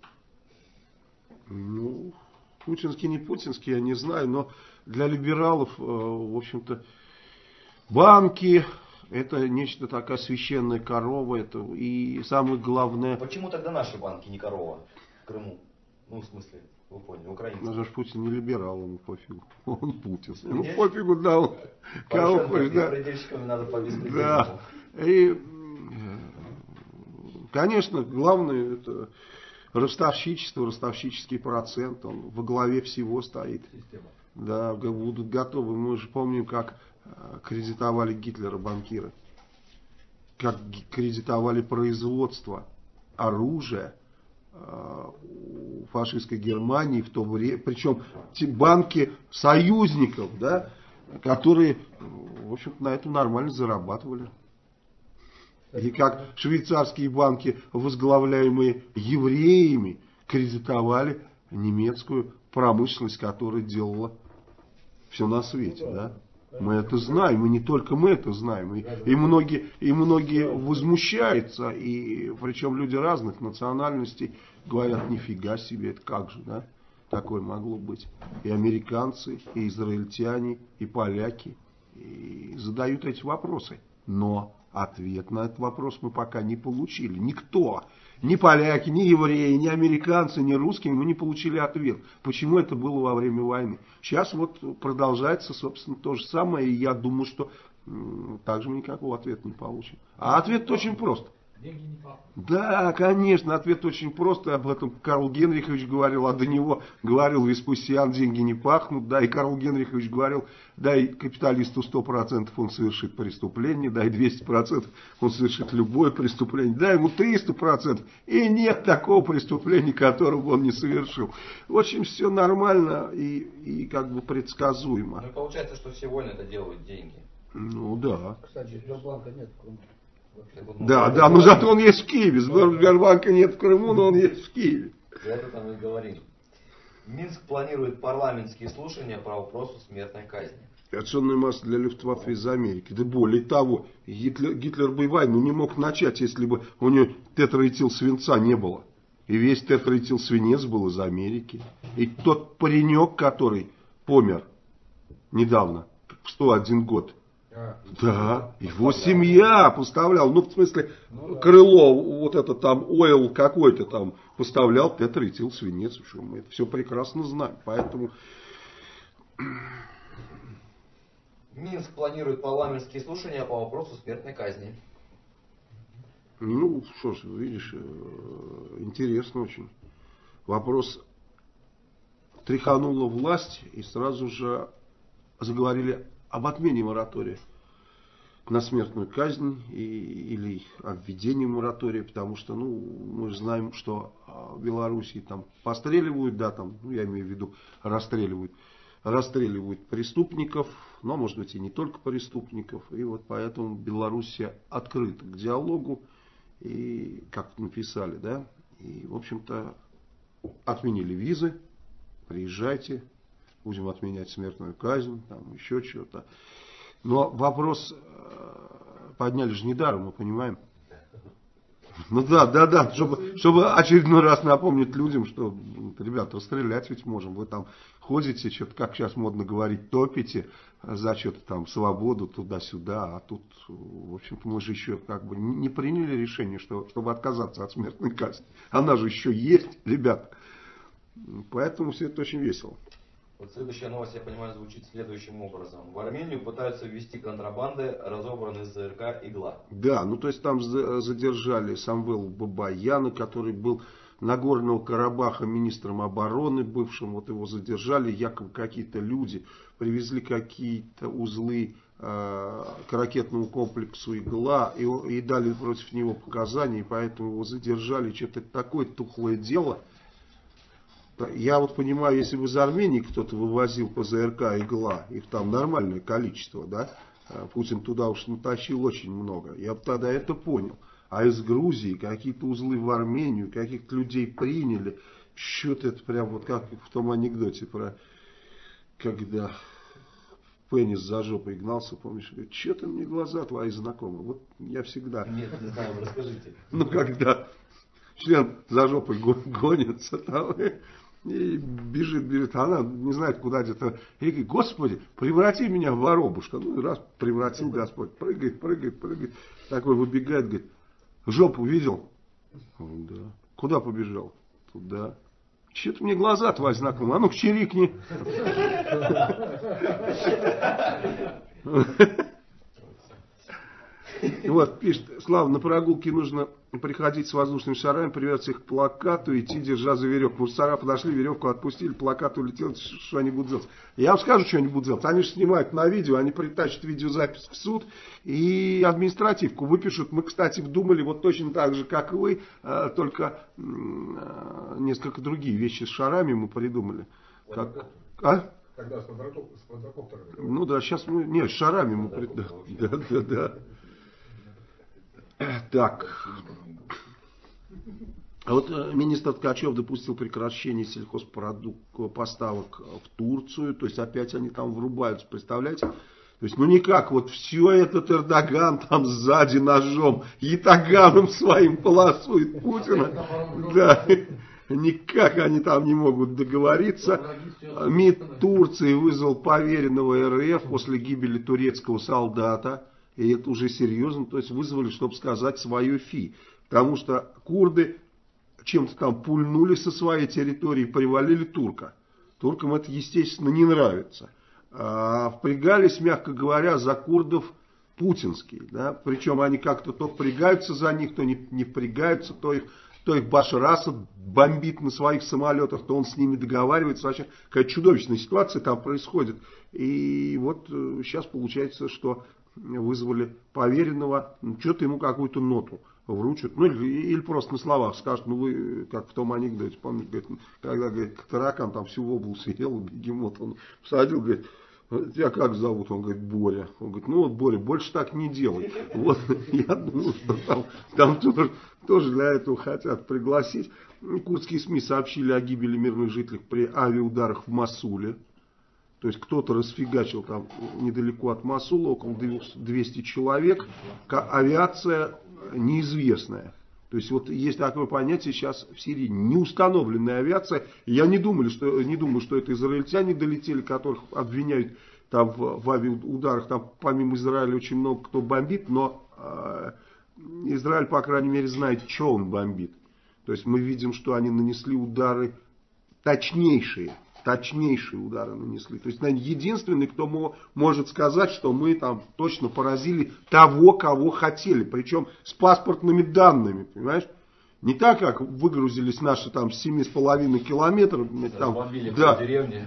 Ну, путинский, не путинский, я не знаю, но для либералов, в общем-то, банки... Это нечто такая священная корова. Это, и самое главное... Почему тогда наши банки не корова? Крыму. Ну, в смысле, вы поняли, украинцы. Даже Путин не либерал, ему пофигу. Он Путин. Ему пофигу, да. Кого хочешь, да. Предельщиками надо по беспределу. Да. И, конечно, главное это ростовщичество, ростовщический процент. Он во главе всего стоит. Система. Да, будут готовы. Мы же помним, как кредитовали Гитлера банкиры. Как кредитовали производство оружия у фашистской Германии в то время, причем те банки союзников, да, которые, в общем-то, на этом нормально зарабатывали. И как швейцарские банки, возглавляемые евреями, кредитовали немецкую промышленность, которая делала все на свете, да. Мы это знаем, и не только мы это знаем. И многие возмущаются, и причем люди разных национальностей говорят, нифига себе, это как же, да? Такое могло быть. И американцы, и израильтяне, и поляки и задают эти вопросы. Но ответ на этот вопрос мы пока не получили. Никто. Ни поляки, ни евреи, ни американцы, ни русские, мы не получили ответ. Почему это было во время войны? Сейчас вот продолжается, собственно, то же самое. И я думаю, что также мы никакого ответа не получим. А ответ очень прост. Деньги не пахнут. Да, конечно, ответ очень прост. Об этом Карл Генрихович говорил, а до него говорил Веспасиан, деньги не пахнут. Да, и Карл Генрихович говорил, дай капиталисту 100% он совершит преступление, дай 200% он совершит любое преступление, дай ему 300%, и нет такого преступления, которого он не совершил. В общем, все нормально и как бы предсказуемо. Ну и получается, что все вольно это делают деньги. Ну да. Кстати, Сбербанка нет в Крыму. Да, но зато он есть в Киеве. Сбербанка нет в Крыму, но он есть в Киеве. За это там и говорим. Минск планирует парламентские слушания по вопросу смертной казни. Операционная масса для Люфтваффе из Америки. Да более того, Гитлер бы войну не мог начать, если бы у него тетраэтил свинца не было. И весь тетраэтил свинец был из Америки. И тот паренек, который помер недавно, в 101 год, да, его семья поставляла, ну в смысле крыло, вот это там ойл какой-то там поставлял тетраэтил свинец, в общем, мы это все прекрасно знаем, поэтому... Минск планирует парламентские слушания по вопросу смертной казни. Ну, что ж, видишь, интересно очень. Вопрос тряханула власть и сразу же заговорили об отмене моратория на смертную казнь или о введении моратория, потому что, ну, мы же знаем, что в Белоруссии там постреливают, да, там, ну, я имею в виду, расстреливают преступников, но, может быть, и не только преступников, и вот поэтому Белоруссия открыта к диалогу, и, как написали, да, и, в общем-то, отменили визы, приезжайте, будем отменять смертную казнь, там еще что-то. Но вопрос подняли же недаром, мы понимаем. Ну да, чтобы очередной раз напомнить людям, что, ребята, стрелять ведь можем. Вы там ходите, что-то, как сейчас модно говорить, топите за что-то там, свободу туда-сюда. А тут, в общем-то, мы же еще как бы не приняли решение, чтобы отказаться от смертной казни. Она же еще есть, ребята. Поэтому все это очень весело. Вот следующая новость, я понимаю, звучит следующим образом. В Армению пытаются ввести контрабанды, разобранный ЗРК «Игла». Да, ну то есть там задержали Самвела Бабаяна, который был Нагорного Карабаха министром обороны бывшим. Вот его задержали, якобы какие-то люди привезли какие-то узлы к ракетному комплексу «Игла» и дали против него показания, и поэтому его задержали. Что-то такое тухлое дело. Я вот понимаю, если бы из Армении кто-то вывозил по ЗРК «Игла», их там нормальное количество, да, Путин туда уж натащил очень много, я бы тогда это понял. А из Грузии какие-то узлы в Армению, каких-то людей приняли, что-то это прям вот как в том анекдоте про, когда пенис за жопой гнался, помнишь, говорит, что-то мне глаза твои знакомы. Вот я всегда... Нет, не знаю, расскажите. Ну, когда член за жопой гонится там... И бежит, она не знает, куда где-то. И говорит, Господи, преврати меня в воробушка. Ну, раз превратил Господь. Прыгает. Такой выбегает, говорит, жопу видел? Да. Куда побежал? Туда. Че-то мне глаза твои знакомы. А ну-ка, чирикни. Вот, пишет, Слава, на прогулке нужно приходить с воздушными шарами, привязать их к плакату, идти, держа за веревку. Мусора подошли, веревку отпустили, плакат улетел, что они будут делать? Я вам скажу, что они будут делать. Они же снимают на видео, они притащат видеозапись в суд и административку выпишут. Мы, кстати, думали вот точно так же, как и вы, только несколько другие вещи с шарами мы придумали. Как... А? Тогда с квадрокоптером. Ну да, сейчас мы... Нет, с шарами мы... Да. Так. А вот министр Ткачев допустил прекращение сельхозпоставок в Турцию. То есть опять они там врубаются, представляете? То есть, ну никак, вот все этот Эрдоган там сзади ножом, ятаганом своим полосует Путина. Да. Никак они там не могут договориться. МИД Турции вызвал поверенного РФ после гибели турецкого солдата. И это уже серьезно. То есть вызвали, чтобы сказать свое фи. Потому что курды чем-то там пульнули со своей территории, привалили турка. Туркам это, естественно, не нравится. А впрягались, мягко говоря, за курдов путинские. Да? Причем они как-то то впрягаются за них, то не впрягаются, то их Башар Асад бомбит на своих самолетах, то он с ними договаривается. Вообще какая-то чудовищная ситуация там происходит. И вот сейчас получается, что вызвали поверенного, что-то ему какую-то ноту вручат. Ну или просто на словах скажут, ну вы, как в том анекдоте, помните, говорит, когда, говорит, таракан там всю область съел, бегемот, он посадил, говорит, тебя как зовут? Он говорит, Боря. Он говорит, ну вот, Боря, больше так не делай. Вот, я думаю, что там тоже для этого хотят пригласить. Курдские СМИ сообщили о гибели мирных жителей при авиаударах в Мосуле. То есть кто-то расфигачил там недалеко от Мосула, около 200 человек. Авиация неизвестная. То есть вот есть такое понятие сейчас в Сирии, неустановленная авиация. Я не думаю, что это израильтяне долетели, которых обвиняют там в авиаударах. Там помимо Израиля очень много кто бомбит, но Израиль, по крайней мере, знает, что он бомбит. То есть мы видим, что они нанесли удары точнейшие удары нанесли. То есть, наверное, единственный, кто может сказать, что мы там точно поразили того, кого хотели. Причем с паспортными данными, понимаешь? Не так, как выгрузились наши там 7,5 километров. Разбомбили деревни.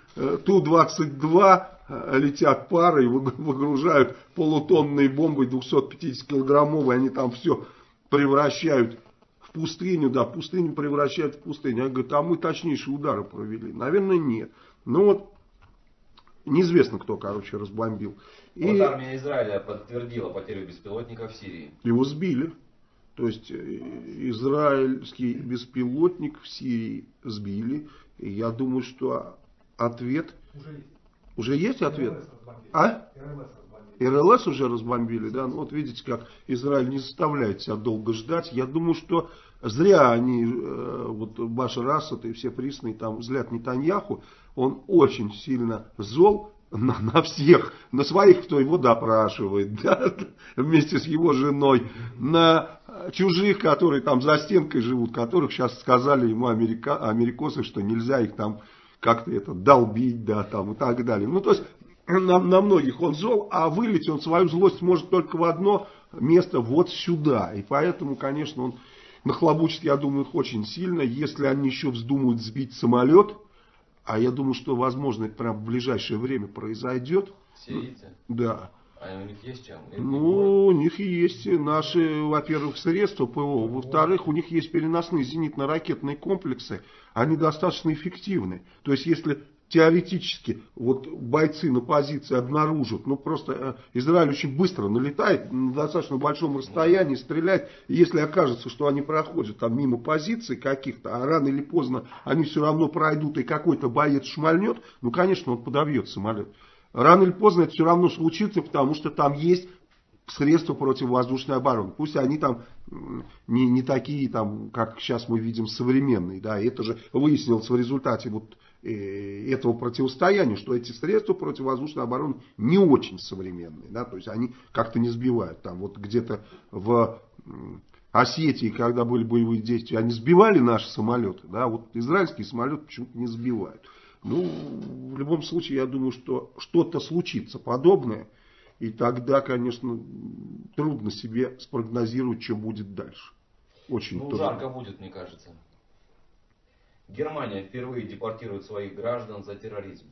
Ту-22 летят пары и выгружают полутонные бомбы 250-килограммовые. Они там все превращают в пустыню, да, пустыню превращают в пустыню. Я говорю, а мы точнейшие удары провели. Наверное, нет. Ну вот, неизвестно, кто, короче, разбомбил. Вот армия Израиля подтвердила потерю беспилотников в Сирии. Его сбили. То есть, израильский беспилотник в Сирии сбили. И я думаю, что ответ... Уже есть ответ? РЛС уже разбомбили, да? Ну, вот видите, как Израиль не заставляет себя долго ждать. Я думаю, что зря они, вот Башар Асад и все присные там взгляд Нетаньяху, он очень сильно зол на всех, на своих, кто его допрашивает, да? Вместе с его женой, на чужих, которые там за стенкой живут, которых сейчас сказали ему америкосы, что нельзя их там как-то долбить, да, там и так далее. Ну, то есть, на многих он зол, а вылить он свою злость может только в одно место, вот сюда. И поэтому, конечно, он нахлобучит, я думаю, их очень сильно. Если они еще вздумают сбить самолет, а я думаю, что, возможно, это прямо в ближайшее время произойдет. Сирийцы? Да. А у них есть чем? Ну, у них есть наши, во-первых, средства ПВО. Во-вторых, у них есть переносные зенитно-ракетные комплексы. Они достаточно эффективны. То есть, если теоретически вот бойцы на позиции обнаружат, ну просто Израиль очень быстро налетает, на достаточно большом расстоянии стреляет. И если окажется, что они проходят там мимо позиций каких-то, а рано или поздно они все равно пройдут и какой-то боец шмальнет, ну конечно он подобьет самолет. Рано или поздно это все равно случится, потому что там есть средства противовоздушной обороны. Пусть они там не такие, там, как сейчас мы видим, современные. Да, и это же выяснилось в результате вот этого противостояния, что эти средства противовоздушной обороны не очень современные. Да, то есть они как-то не сбивают. Там вот где-то в Осетии, когда были боевые действия, они сбивали наши самолеты, да, вот израильские самолеты почему-то не сбивают. Ну, в любом случае, я думаю, что что-то случится подобное, и тогда, конечно, трудно себе спрогнозировать, что будет дальше. Очень трудно. Жарко будет, мне кажется. Германия впервые депортирует своих граждан за терроризм.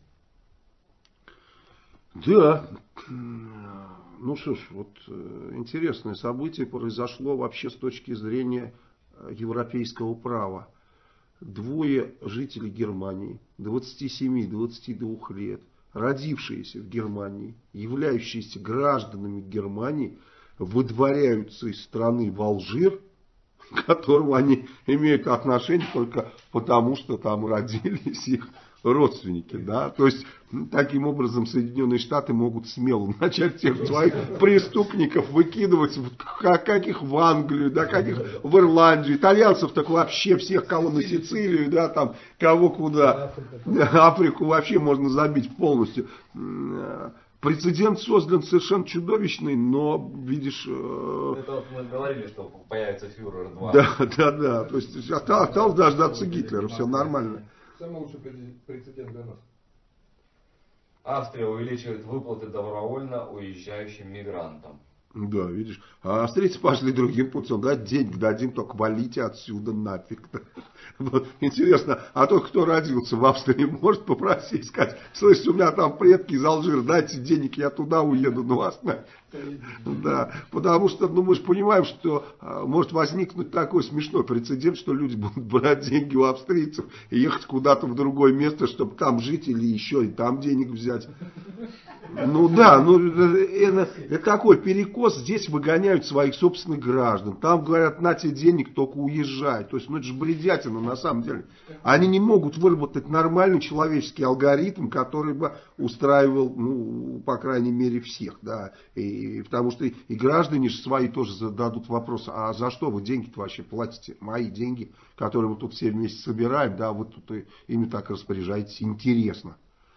Да. Ну что ж, вот интересное событие произошло вообще с точки зрения европейского права. Двое жителей Германии, 27-22 лет, родившиеся в Германии, являющиеся гражданами Германии, выдворяются из страны в Алжир, к которому они имеют отношение только потому, что там родились их родственники. Да? То есть, таким образом, Соединенные Штаты могут смело начать всех своих преступников выкидывать, каких в Англию, да, каких в Ирландию, итальянцев так вообще всех, кого на Сицилию, да, там, кого куда, Африку вообще можно забить полностью. Прецедент создан совершенно чудовищный, но, видишь... Это вот мы говорили, что появится фюрер 2. Да. То есть осталось дождаться Гитлера, все нормально. Самый лучший прецедент для нас. Австрия увеличивает выплаты добровольно уезжающим мигрантам. Да, видишь. А австрийцы пошли другим путем. Да, деньги дадим, только валите отсюда нафиг. Вот. Интересно, а тот, кто родился в Австрии, может попросить, сказать: слышите, у меня там предки из Алжира, дайте денег, я туда уеду, ну оставь. Да, потому что, ну, мы же понимаем, что может возникнуть такой смешной прецедент, что люди будут брать деньги у австрийцев и ехать куда-то в другое место, чтобы там жить или еще и там денег взять. Ну да, ну это такой перекос, здесь выгоняют своих собственных граждан. Там говорят: на тебе денег, только уезжай. То есть, ну это же бредятина на самом деле. Они не могут выработать нормальный человеческий алгоритм, который бы устраивал, ну, по крайней мере, всех, да. И потому что и граждане же свои тоже зададут вопрос: а за что вы деньги-то вообще платите? Мои деньги, которые мы тут все вместе собираем, да, вы тут ими так распоряжаетесь, интересно.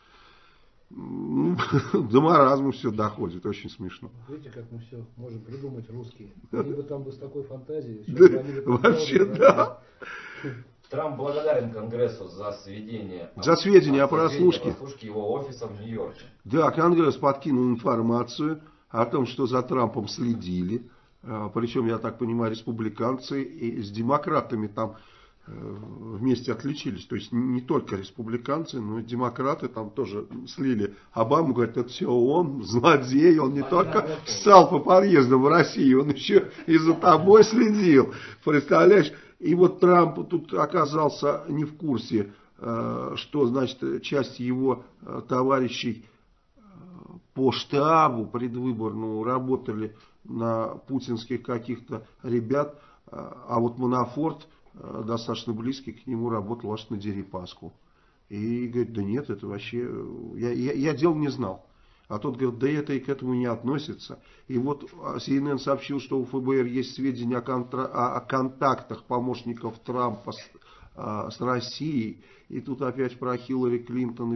До маразма все доходит, очень смешно. Видите, как мы все можем придумать, русские. Либо там бы с такой фантазией. Вообще, да. Трамп благодарен Конгрессу за сведения о прослушке его офиса в Нью-Йорке. Да, Конгресс подкинул информацию о том, что за Трампом следили. Причем, я так понимаю, республиканцы и с демократами там вместе отличились. То есть не только республиканцы, но и демократы там тоже слили Обаму. Говорят: это все он, злодей, он не только ссал по подъездам в России, он еще и за тобой следил. Представляешь? И вот Трамп тут оказался не в курсе, что, значит, часть его товарищей по штабу предвыборному работали на путинских каких-то ребят, а вот Манафорт, достаточно близкий к нему, работал аж на Дерипаску. И говорит: да нет, это вообще... Я дел не знал. А тот говорит: да это и к этому не относится. И вот CNN сообщил, что у ФБР есть сведения о контактах помощников Трампа с Россией. И тут опять про Хиллари Клинтон и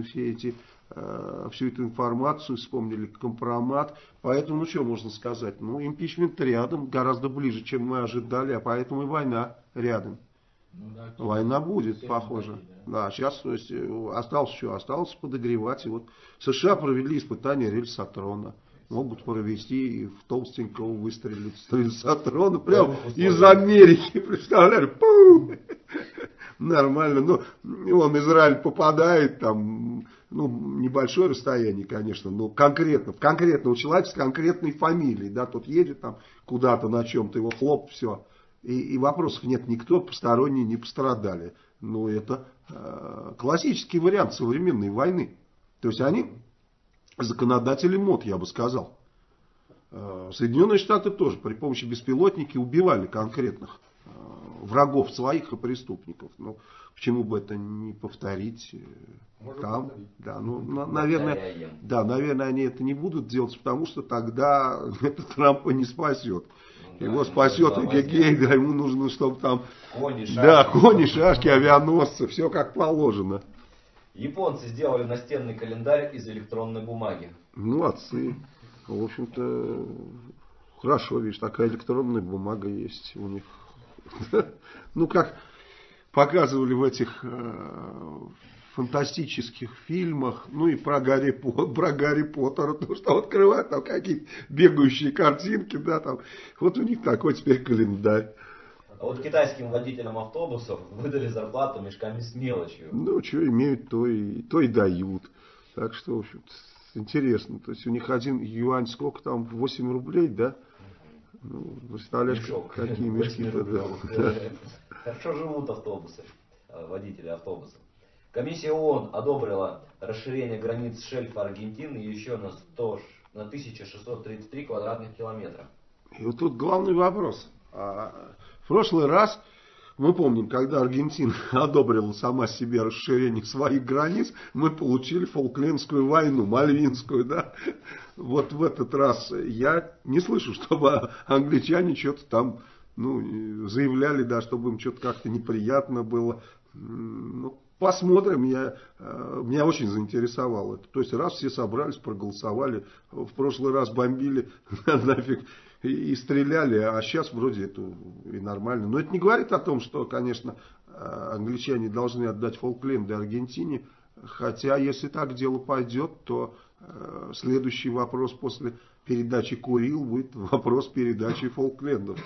всю эту информацию вспомнили, компромат. Поэтому, ну что можно сказать? Ну, импичмент рядом, гораздо ближе, чем мы ожидали, а поэтому и война рядом. Ну, да, война будет, похоже. Да, сейчас, то есть, осталось что? Осталось подогревать. И вот США провели испытания рельсотрона. Могут провести и в толстенького выстрелить с рельсотрона прямо из Америки. Представляешь? Нормально. Ну, он Израиль попадает там, ну, небольшое расстояние, конечно, но конкретно, в конкретного человека с конкретной фамилией. Да, тот едет там куда-то на чем-то, его хлоп, все. И вопросов нет, никто посторонние не пострадали. Но это классический вариант современной войны. То есть они законодатели МОД, я бы сказал. Соединенные Штаты тоже при помощи беспилотники убивали конкретных врагов своих и преступников. Ну, почему бы это не повторить там? Да, ну, наверное, они это не будут делать, потому что тогда это Трампа не спасет. Его спасет эгегей, да, ему нужно, чтобы там... кони, шашки, авианосцы, все как положено. Японцы сделали настенный календарь из электронной бумаги. Молодцы. В общем-то, Хорошо, видишь, такая электронная бумага есть у них. Ну, как показывали в этих фантастических фильмах, ну и про Гарри Поттера, то, что открывают там какие-то бегающие картинки, да, там. Вот у них такой теперь календарь. А вот китайским водителям автобусов выдали зарплату мешками с мелочью. Ну, что имеют, то и дают. Так что, в общем, интересно. То есть у них 1 юань, сколько там, 8 рублей, да? Ну, представляешь, Мешок. какие мешки-то, да. Хорошо живут автобусы, водители автобусов. Комиссия ООН одобрила расширение границ шельфа Аргентины еще на 1633 квадратных километра. И вот тут главный вопрос. В прошлый раз, мы помним, когда Аргентина одобрила сама себе расширение своих границ, мы получили Фолклендскую войну, Мальвинскую, да. Вот в этот раз я не слышу, чтобы англичане что-то там, ну, заявляли, да, чтобы им что-то как-то неприятно было. Ну, посмотрим, меня очень заинтересовало это. То есть раз все собрались, проголосовали, в прошлый раз бомбили нафиг и стреляли, а сейчас вроде это и нормально. Но это не говорит о том, что, конечно, англичане должны отдать Фолкленды Аргентине. Хотя, если так дело пойдет, то следующий вопрос после передачи Курил будет вопрос передачи Фолклендов.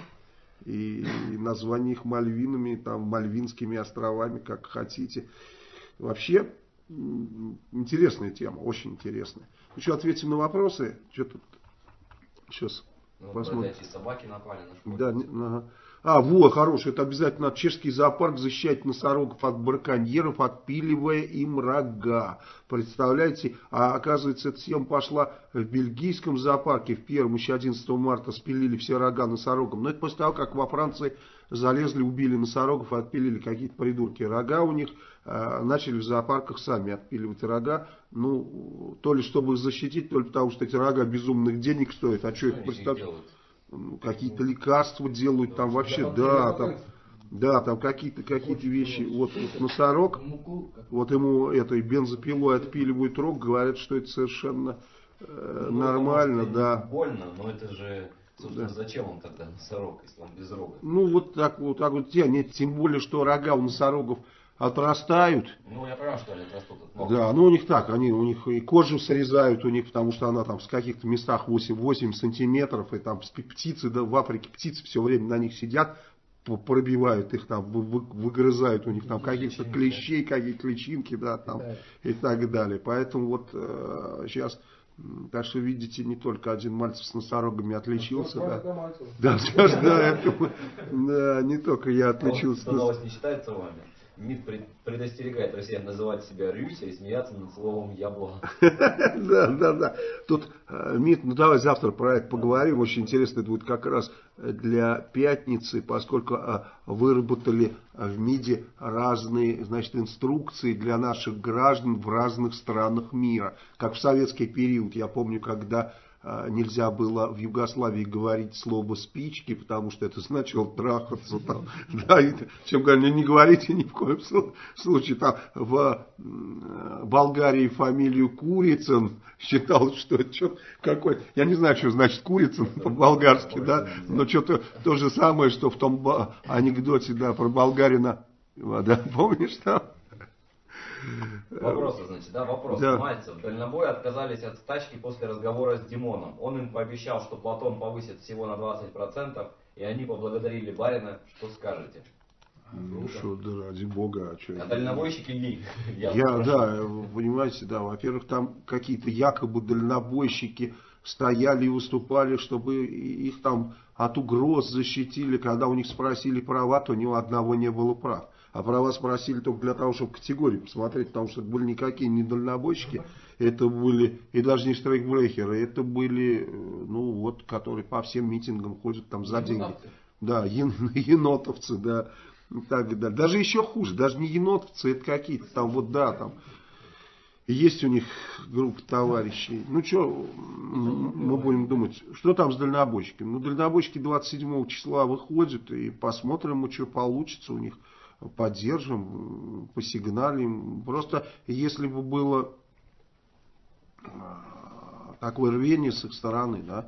И название их Мальвинами, там, Мальвинскими островами, как хотите. Вообще, интересная тема, очень интересная. Еще ответим на вопросы. Что тут? Сейчас посмотрим. Собаки напали на школу. Да, ага. Вот, хороший, это обязательно надо. Чешский зоопарк защищать носорогов от браконьеров, отпиливая им рога. Представляете? А оказывается, эта съемка пошла в бельгийском зоопарке. В первом, еще 11 марта, спилили все рога носорогам. Но это после того, как во Франции залезли, убили носорогов и отпилили какие-то придурки. Рога у них начали в зоопарках сами отпиливать рога. Ну, то ли чтобы защитить, то ли потому что эти рога безумных денег стоят. А что это представляете? Какие-то лекарства делают там вообще, да, там какие-то вещи. Вот носорог, вот ему этой бензопилой отпиливают рог, говорят, что это совершенно нормально, да. Больно, но это же, собственно, зачем он тогда носорог, если он без рога? Ну вот так вот нет, тем более, что рога у носорогов отрастают. Ну, я понимаю, что они отрастут. Да, ну у них так, у них и кожу срезают у них, потому что она там в каких-то местах 8 сантиметров, и там птицы, да, в Африке птицы все время на них сидят, пробивают их там, выгрызают у них там каких-то клещей, какие-то личинки, да, там и так далее. Поэтому вот сейчас, так что видите, не только один Мальцев с носорогами отличился. Да, не только я отличился. Что новость не считается вами? МИД предостерегает россиян называть себя Рюся и смеяться над словом яблоко. Да. Тут МИД, ну давай завтра про это поговорим. Очень интересно, это будет как раз для пятницы, поскольку выработали в МИДе разные, значит, инструкции для наших граждан в разных странах мира. Как в советский период, я помню, когда нельзя было в Югославии говорить слово спички, потому что это значило трахаться там. Да, чем говорили, не говорите ни в коем случае. Там в Болгарии фамилию Курицын считалось, что это что-то какое-то, я не знаю, что значит Курицын по-болгарски, да, но что-то то же самое, что в том анекдоте, да, про болгарина, да, помнишь там? Вопросы, значит, да, вопрос. Да. Мальцев. Дальнобой отказались от стачки после разговора с Димоном. Он им пообещал, что Платон повысит всего на 20%, и они поблагодарили барина. Что скажете? Ну что, да, ради бога. А дальнобойщики ли? Да, понимаете, да, во-первых, там какие-то якобы дальнобойщики стояли и выступали, чтобы их там от угроз защитили. Когда у них спросили права, то ни у одного не было прав. А права спросили только для того, чтобы категории посмотреть, потому что это были никакие не дальнобойщики, это были и даже не штрейкбрехеры, это были, ну вот, которые по всем митингам ходят там за деньги. Да, енотовцы, да, и так далее. Даже еще хуже, даже не енотовцы, это какие-то там, вот да, там. Есть у них группа товарищей. Ну что, мы будем думать, что там с дальнобойщиками? Ну, дальнобойщики 27 числа выходят, и посмотрим, что получится у них. Поддержим, посигналим. Просто если бы было такое рвение с их стороны, да,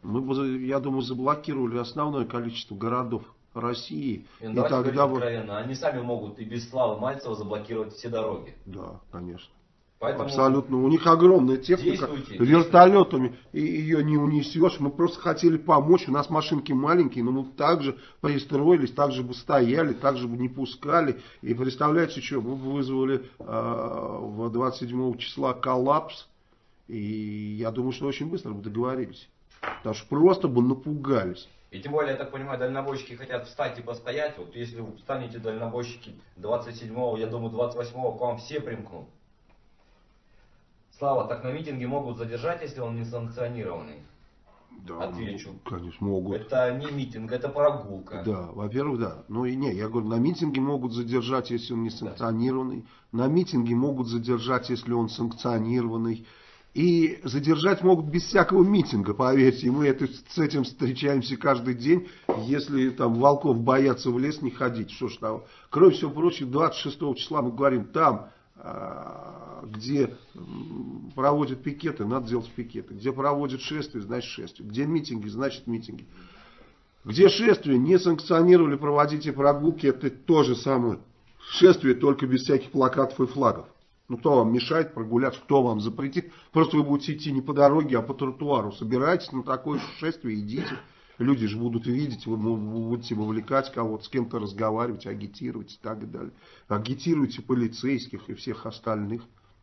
Мы бы, я думаю, заблокировали основное количество городов России. И И давайте тогда говорить откровенно, они сами могут и без Славы Мальцева заблокировать все дороги. Да, конечно. Поэтому Абсолютно. У них огромная техника. действуйте. Вертолетами и ее не унесешь. Мы просто хотели помочь. У нас машинки маленькие, но мы также пристроились, также бы стояли, также бы не пускали. И представляете, что мы вызвали в 27 числа коллапс. И я думаю, что очень быстро бы договорились. Потому что просто бы напугались. И тем более, я так понимаю, дальнобойщики хотят встать и постоять. Вот если вы встанете дальнобойщики 27-го, я думаю, 28-го к вам все примкнут. Слава, так на митинге могут задержать, если он не санкционированный? Да, Отвечу. Конечно, могут. Это не митинг, это прогулка. Да, во-первых, да. Ну и не, я говорю, на митинге могут задержать, если он не санкционированный. На митинге могут задержать, если он санкционированный. И задержать могут без всякого митинга, поверьте. И мы с этим встречаемся каждый день. Если там волков боятся в лес не ходить, что ж там. Кроме всего прочего, 26 числа мы говорим, там, где проводят пикеты, надо делать пикеты. Где проводят шествия, значит шествия. Где митинги, значит митинги. Где шествия не санкционировали, проводите прогулки, это то же самое. Шествие только без всяких плакатов и флагов. Ну, кто вам мешает прогуляться, кто вам запретит? Просто вы будете идти не по дороге, а по тротуару. Собирайтесь на такое шествие, идите. Люди же будут видеть, вы будете вовлекать кого-то, с кем-то разговаривать, агитировать и так далее. Агитируйте полицейских и всех остальных.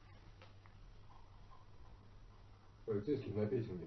Полицейских на песенке.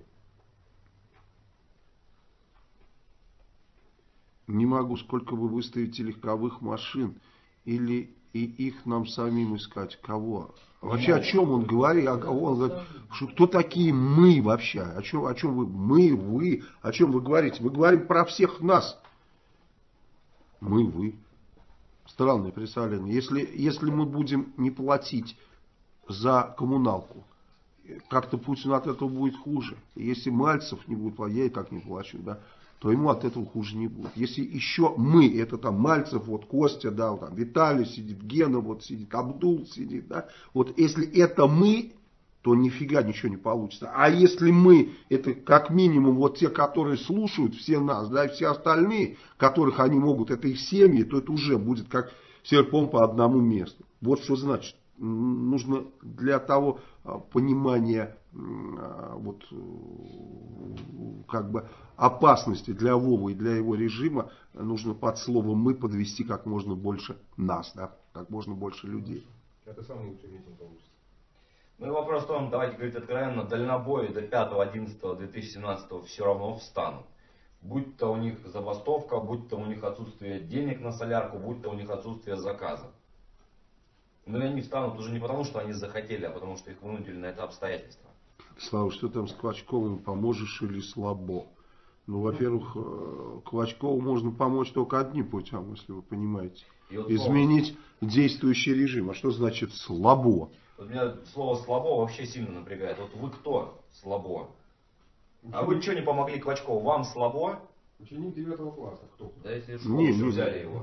Не могу, сколько вы выставите легковых машин или и их нам самим искать. Кого? Вообще о чем он говорит? Он говорит, что кто такие мы вообще? О чем вы? Мы, вы. О чем вы говорите? Мы говорим про всех нас. Мы, вы. Странное представление. Если мы будем не платить за коммуналку, как-то Путину от этого будет хуже. Если Мальцев не будет платить, я и так не плачу, да, то ему от этого хуже не будет. Если еще мы, это там Мальцев, вот Костя, да, вот там Виталий сидит, Гена вот сидит, Абдул сидит, да, вот если это мы, то нифига ничего не получится. А если мы, это как минимум вот те, которые слушают все нас, да, и все остальные, которых они могут, это их семьи, то это уже будет как серпом по одному месту. Вот что значит. Нужно для того понимания вот, как бы опасности для Вовы и для его режима, нужно под словом «мы» подвести как можно больше нас, да, как можно больше людей. Это самый лучший митинг получится. Ну и вопрос в том, давайте говорить откровенно, дальнобои до 5.11.2017 все равно встанут. Будь то у них забастовка, будь то у них отсутствие денег на солярку, будь то у них отсутствие заказа. Но они встанут уже не потому, что они захотели, а потому, что их вынудили на это обстоятельства. Слава, что там с Клочковым, поможешь или слабо? Ну, во-первых, Клочкову можно помочь только одним путем, если вы понимаете. Вот изменить действующий режим. А что значит слабо? Вот меня слово слабо вообще сильно напрягает. Вот вы кто слабо? А вы что не помогли Клочкову? Вам слабо? Ученик 9 класса. Кто? Да если школу еще взяли его.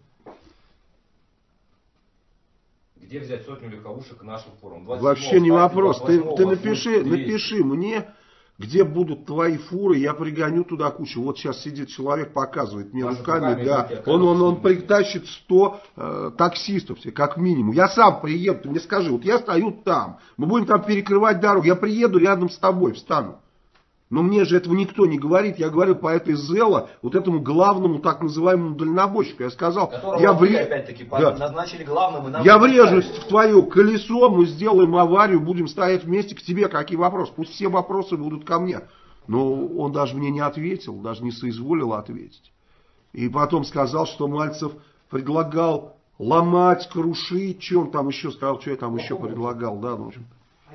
Где взять сотню легковушек к нашим форумам? Вообще не вопрос. Ты напиши мне, где будут твои фуры, я пригоню туда кучу. Вот сейчас сидит человек, показывает мне руками, да. Он притащит 100 таксистов, как минимум. Я сам приеду, ты мне скажи, вот я стою там, мы будем там перекрывать дорогу, я приеду рядом с тобой, встану. Но мне же этого никто не говорит. Я говорю по этой Зело, вот этому главному так называемому дальнобойщику. Я сказал, назначили главным, и я врежусь в твое колесо, мы сделаем аварию, будем стоять вместе, к тебе какие вопросы? Пусть все вопросы будут ко мне. Но он даже мне не ответил, даже не соизволил ответить. И потом сказал, что Мальцев предлагал ломать, крушить, что он там еще сказал, что я там еще предлагал, да, ну, в общем.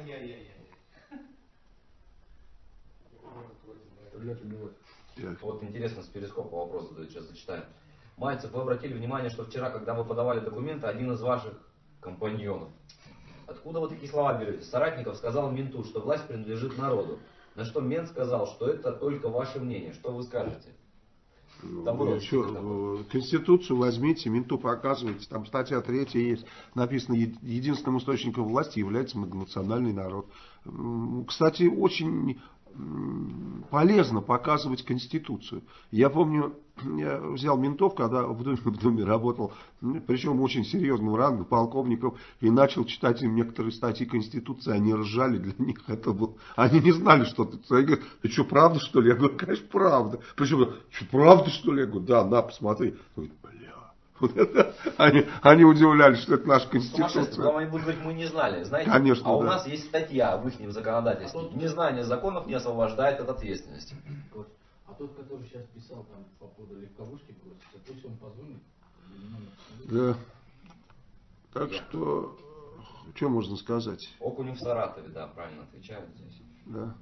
Вот интересно, с перископа вопрос задают, сейчас зачитаем. Мальцев, вы обратили внимание, что вчера, когда вы подавали документы, один из ваших компаньонов. Откуда вы такие слова берете? Соратников сказал менту, что власть принадлежит народу. На что мент сказал, что это только ваше мнение. Что вы скажете? Конституцию возьмите, менту показывайте, там статья 3 есть, написано, единственным источником власти является многонациональный народ. Кстати, очень полезно показывать Конституцию. Я помню, я взял ментов, когда в Думе работал, причем очень серьезного ранга, полковников, и начал читать им некоторые статьи Конституции, они ржали, для них это было... Они не знали, что это. Они говорят, ты что, правда, что ли? Я говорю, конечно, правда. Причем, что, правда, что ли? Я говорю, да, на, посмотри. Говорит, вот это, они удивлялись, что это наша Конституция. Потом они будут говорить, мы не знали. Знаете, Конечно, а у да. нас есть статья в их законодательстве. Незнание законов не освобождает от ответственности. А тот, который сейчас писал там по поводу легковушки бросится, пусть он позвонит. Да. Так что, что можно сказать? Окунев в Саратове, да, правильно отвечают здесь. Да.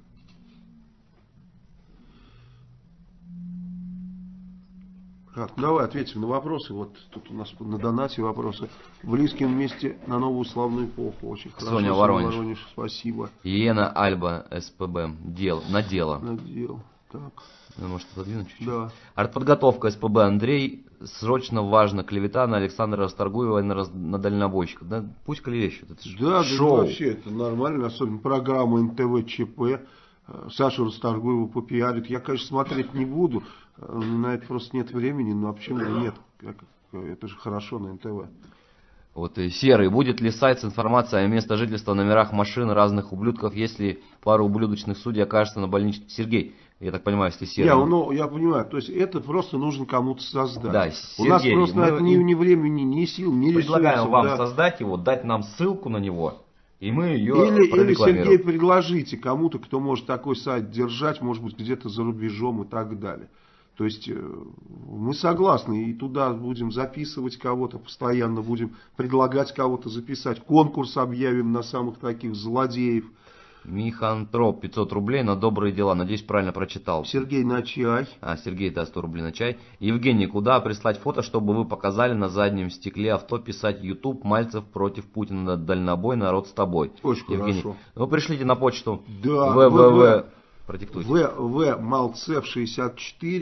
Так, давай ответим на вопросы. Вот тут у нас на донате вопросы. В Близком месте на новую славную эпоху. Очень хорошо. Соня, Воронеж. Спасибо. Иена Альба, СПБ. На дело. Надел. Так. Может, подвинуть чуть-чуть? Да. Артподготовка СПБ. Андрей. Срочно важно. Клевета на Александра Расторгуева и на дальнобойщика. Да пусть клевещут. Это Да, шоу. да, вообще это нормально. Особенно программа НТВ ЧП. Сашу Расторгуеву попиарит. Я, конечно, смотреть не буду. На это просто нет времени. Но почему нет? Это же хорошо на НТВ. Вот и Серый. Будет ли сайт с информацией о месте жительства, номерах машин разных ублюдков, если пара ублюдочных судей окажется на больничном? Сергей, я так понимаю, если Серый. Я понимаю. То есть это просто нужно кому-то создать. Да, у нас Сергей, просто на это ни времени, ни сил, ни ресурсов. Предлагаем вам да. создать его, дать нам ссылку на него. И мы ее или Сергей, предложите кому-то, кто может такой сайт держать, может быть, где-то за рубежом и так далее. То есть мы согласны, и туда будем записывать кого-то, постоянно будем предлагать кого-то записать. Конкурс объявим на самых таких злодеев. Михантроп, 500 рублей на добрые дела. Надеюсь, правильно прочитал. Сергей на чай. Сергей, да, 100 рублей на чай. Евгений, куда прислать фото, чтобы вы показали на заднем стекле авто писать YouTube Мальцев против Путина, дальнобой, народ с тобой? Очень Евгений, хорошо. вы пришлите на почту. Да, ВВВ. Продиктуйте. Малцев64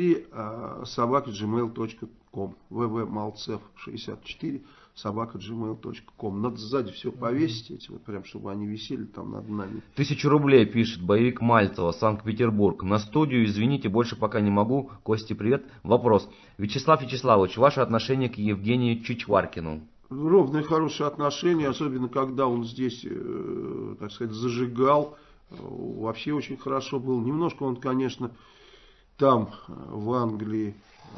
@gmail.com. Малцев64 @gmail.com. Надо сзади все повесить, эти вот прям, чтобы они висели там над нами. 1000 рублей пишет боевик Мальцева, Санкт-Петербург. На студию, извините, больше пока не могу. Кости, привет. Вопрос. Вячеслав Вячеславович, ваше отношение к Евгению Чичваркину? Ровное хорошее отношение, особенно когда он здесь, так сказать, зажигал. Вообще очень хорошо был. Немножко он, конечно, там, в Англии,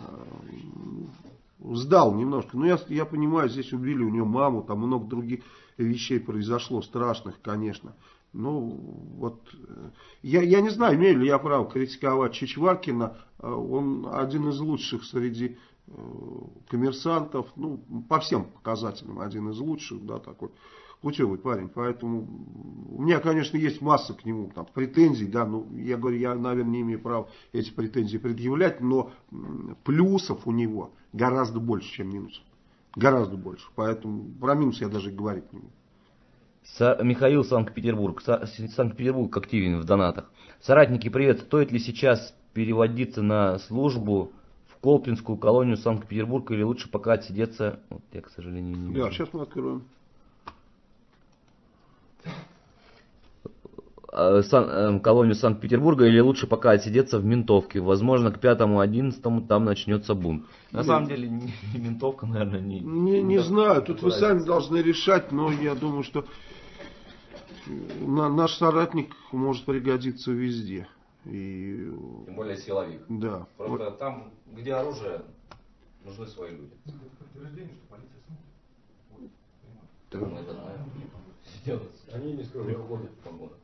сдал немножко. Но я понимаю, здесь убили у него маму, там много других вещей произошло, страшных, конечно. Ну, вот, я не знаю, имею ли я право критиковать Чичваркина. Он один из лучших среди коммерсантов, ну, по всем показателям один из лучших, да, такой путевый парень. Поэтому у меня, конечно, есть масса к нему там претензий, да, ну, я говорю, я, наверное, не имею права эти претензии предъявлять, но плюсов у него гораздо больше, чем минусов. Гораздо больше. Поэтому про минус я даже говорить не буду. Михаил, Санкт-Петербург. Санкт-Петербург активен в донатах. Соратники, привет. Стоит ли сейчас переводиться на службу в Колпинскую колонию Санкт-Петербурга или лучше пока отсидеться? Вот я, к сожалению, не вижу. Да, сейчас мы откроем. Колонию Санкт-Петербурга или лучше пока отсидеться в ментовке. Возможно, к 5-11 там начнется бунт. На самом деле, не ментовка, наверное, не знаю, тут вы сами должны решать, но я думаю, что наш соратник может пригодиться везде. И... Тем более силовик. Да. Просто вот. Там, где оружие, нужны свои люди. Да. Мы это знаем. Они не скрывают. Погода.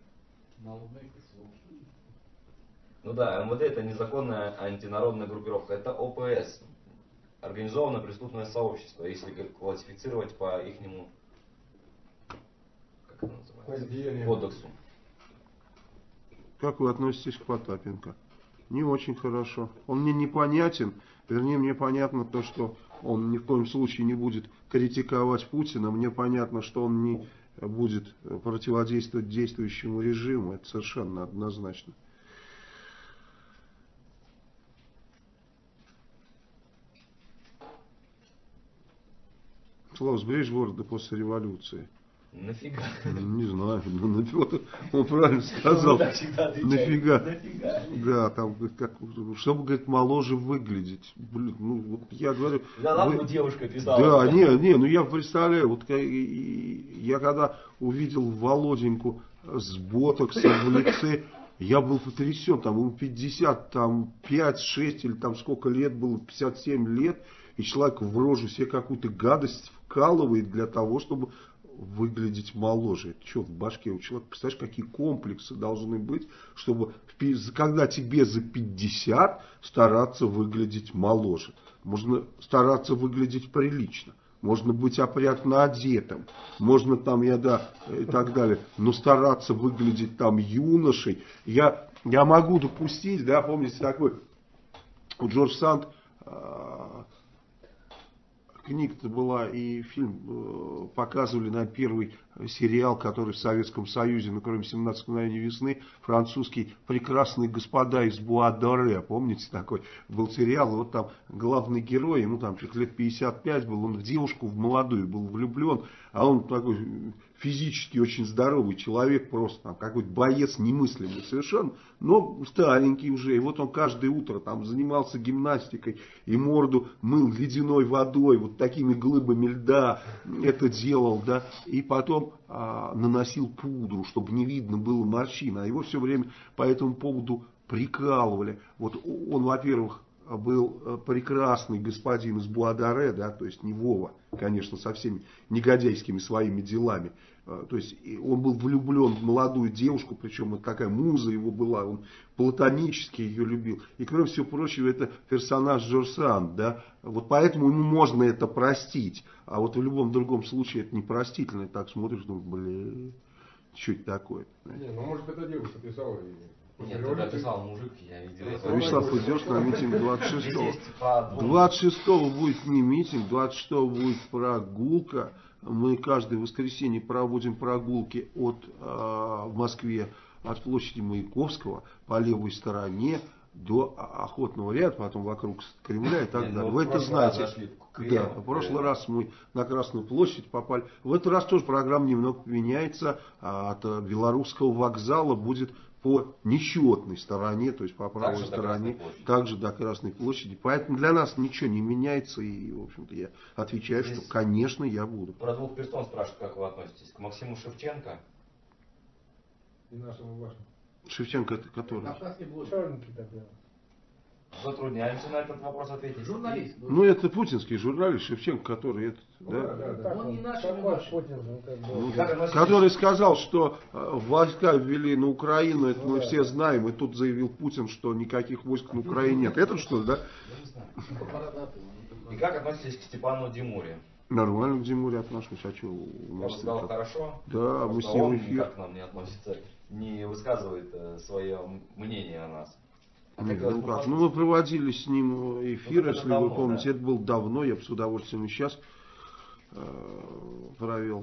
Ну да, МВД это незаконная антинародная группировка, это ОПС, организованное преступное сообщество, если классифицировать по ихнему, как это называется, кодексу. Как вы относитесь к Потапенко? Не очень хорошо. Он мне непонятен, вернее, мне понятно то, что он ни в коем случае не будет критиковать Путина, мне понятно, что он не будет противодействовать действующему режиму, это совершенно однозначно. Слава, сберечь города после революции. Нафига? Не знаю, вот он правильно сказал. Так всегда отвечают. Нафига? Нафига? Да, там, как, чтобы, говорит, моложе выглядеть. Блин, ну, вот я говорю... Да ладно, девушка писала. Да, не, ну я представляю, вот я когда увидел Володеньку с ботоксом в лице, я был потрясен, там ему 50, там 5, 6 или там сколько лет было, 57 лет, и человек в рожу себе какую-то гадость вкалывает для того, чтобы выглядеть моложе. Это что в башке у человека? Представляешь, какие комплексы должны быть, чтобы, когда тебе за 50, стараться выглядеть моложе. Можно стараться выглядеть прилично. Можно быть опрятно одетым. Можно там, и так далее. Но стараться выглядеть там юношей. Я могу допустить, да, помните такой, у Джордж Санд книга-то была и фильм показывали на первый сериал, который в Советском Союзе, ну кроме 17 мгновений весны, французский «Прекрасные господа из Буа-Доре», помните такой был сериал, и вот там главный герой, ему там лет 55 был, он в девушку, в молодую был влюблен, а он такой физически очень здоровый человек, просто там какой-то боец немыслимый совершенно, но старенький уже, и вот он каждое утро там занимался гимнастикой и морду мыл ледяной водой, вот такими глыбами льда это делал, да, и потом наносил пудру, чтобы не видно было морщин, а его все время по этому поводу прикалывали. Вот он, во-первых, был прекрасный господин из Буа-Доре, да, то есть не Вова, конечно, со всеми негодяйскими своими делами. То есть он был влюблен в молодую девушку, причем это такая муза его была, он платонически ее любил. И кроме всего прочего, это персонаж Джордж Санд, да, вот поэтому ему можно это простить. А вот в любом другом случае это непростительно. И так смотришь, думаешь, блин, что это такое? Не, ну может это девушка писала и... Нет, тогда писал мужик, я видел. Вячеслав, идешь на митинг 26-го. Здесь, типа, 26-го будет не митинг, 26-го будет прогулка. Мы каждое воскресенье проводим прогулки в Москве от площади Маяковского по левой стороне до Охотного ряда, потом вокруг Кремля и так далее. Вы это знаете. Да, в прошлый раз мы на Красную площадь попали. В этот раз тоже программа немного меняется. От Белорусского вокзала будет по нечетной стороне, то есть по правой стороне, также до Красной площади. Поэтому для нас ничего не меняется. И, в общем-то, я отвечаю, здесь, что, конечно, я буду. Про двух персон спрашивают, как вы относитесь к Максиму Шевченко. И нашему вашему. Шевченко это который? Черненький такой. Затрудняемся на этот вопрос ответить. Журналист. Ну, это путинский журналист Шевченко, который этот, Да. Он не наш, Такой Путин, ну, как бы. который сказал, что войска ввели на Украину, это мы все знаем, и тут заявил Путин, что никаких войск на Украине нет. Это что ли, да? Я не знаю. И как относитесь к Степану Димуре? Нормально к Димуре отношусь, а что у Я бы нас? сказал, хорошо. Да, мы с ним он эфир. никак к нам не относится, не высказывает свое мнение о нас. А Нет, как ну как? Ну, мы проводили с ним эфир, это если давно, вы помните. да. Это было давно, я бы с удовольствием и сейчас провел.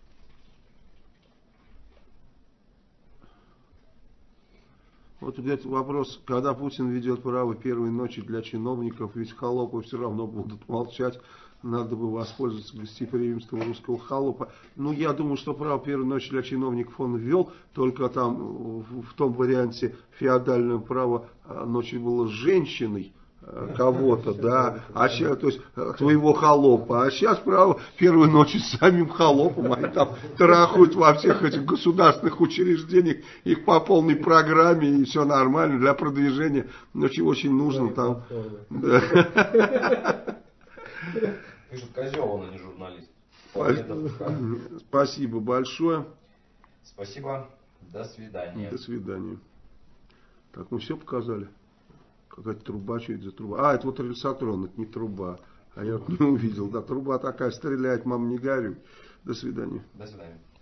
Вот опять вопрос, когда Путин ведет право первой ночи для чиновников, ведь холопы все равно будут молчать. Надо бы воспользоваться гостеприимством русского холопа. Ну, я думаю, что право первой ночи для чиновников он ввел, только там в том варианте феодальное право ночи было с женщиной кого-то, да, а сейчас, то есть твоего холопа, а сейчас право первой ночи с самим холопом, они там трахают во всех этих государственных учреждениях, их по полной программе, и все нормально для продвижения, очень, очень нужно там. Пишут, козел, он, а не журналист. Спасибо большое. Спасибо. До свидания. До свидания. Так, мы все показали. Какая-то труба, что это за труба? А, это вот рельсотрон, это не труба. А я вот не увидел. Да, труба такая, стреляет, мам, не горюй. До свидания. До свидания.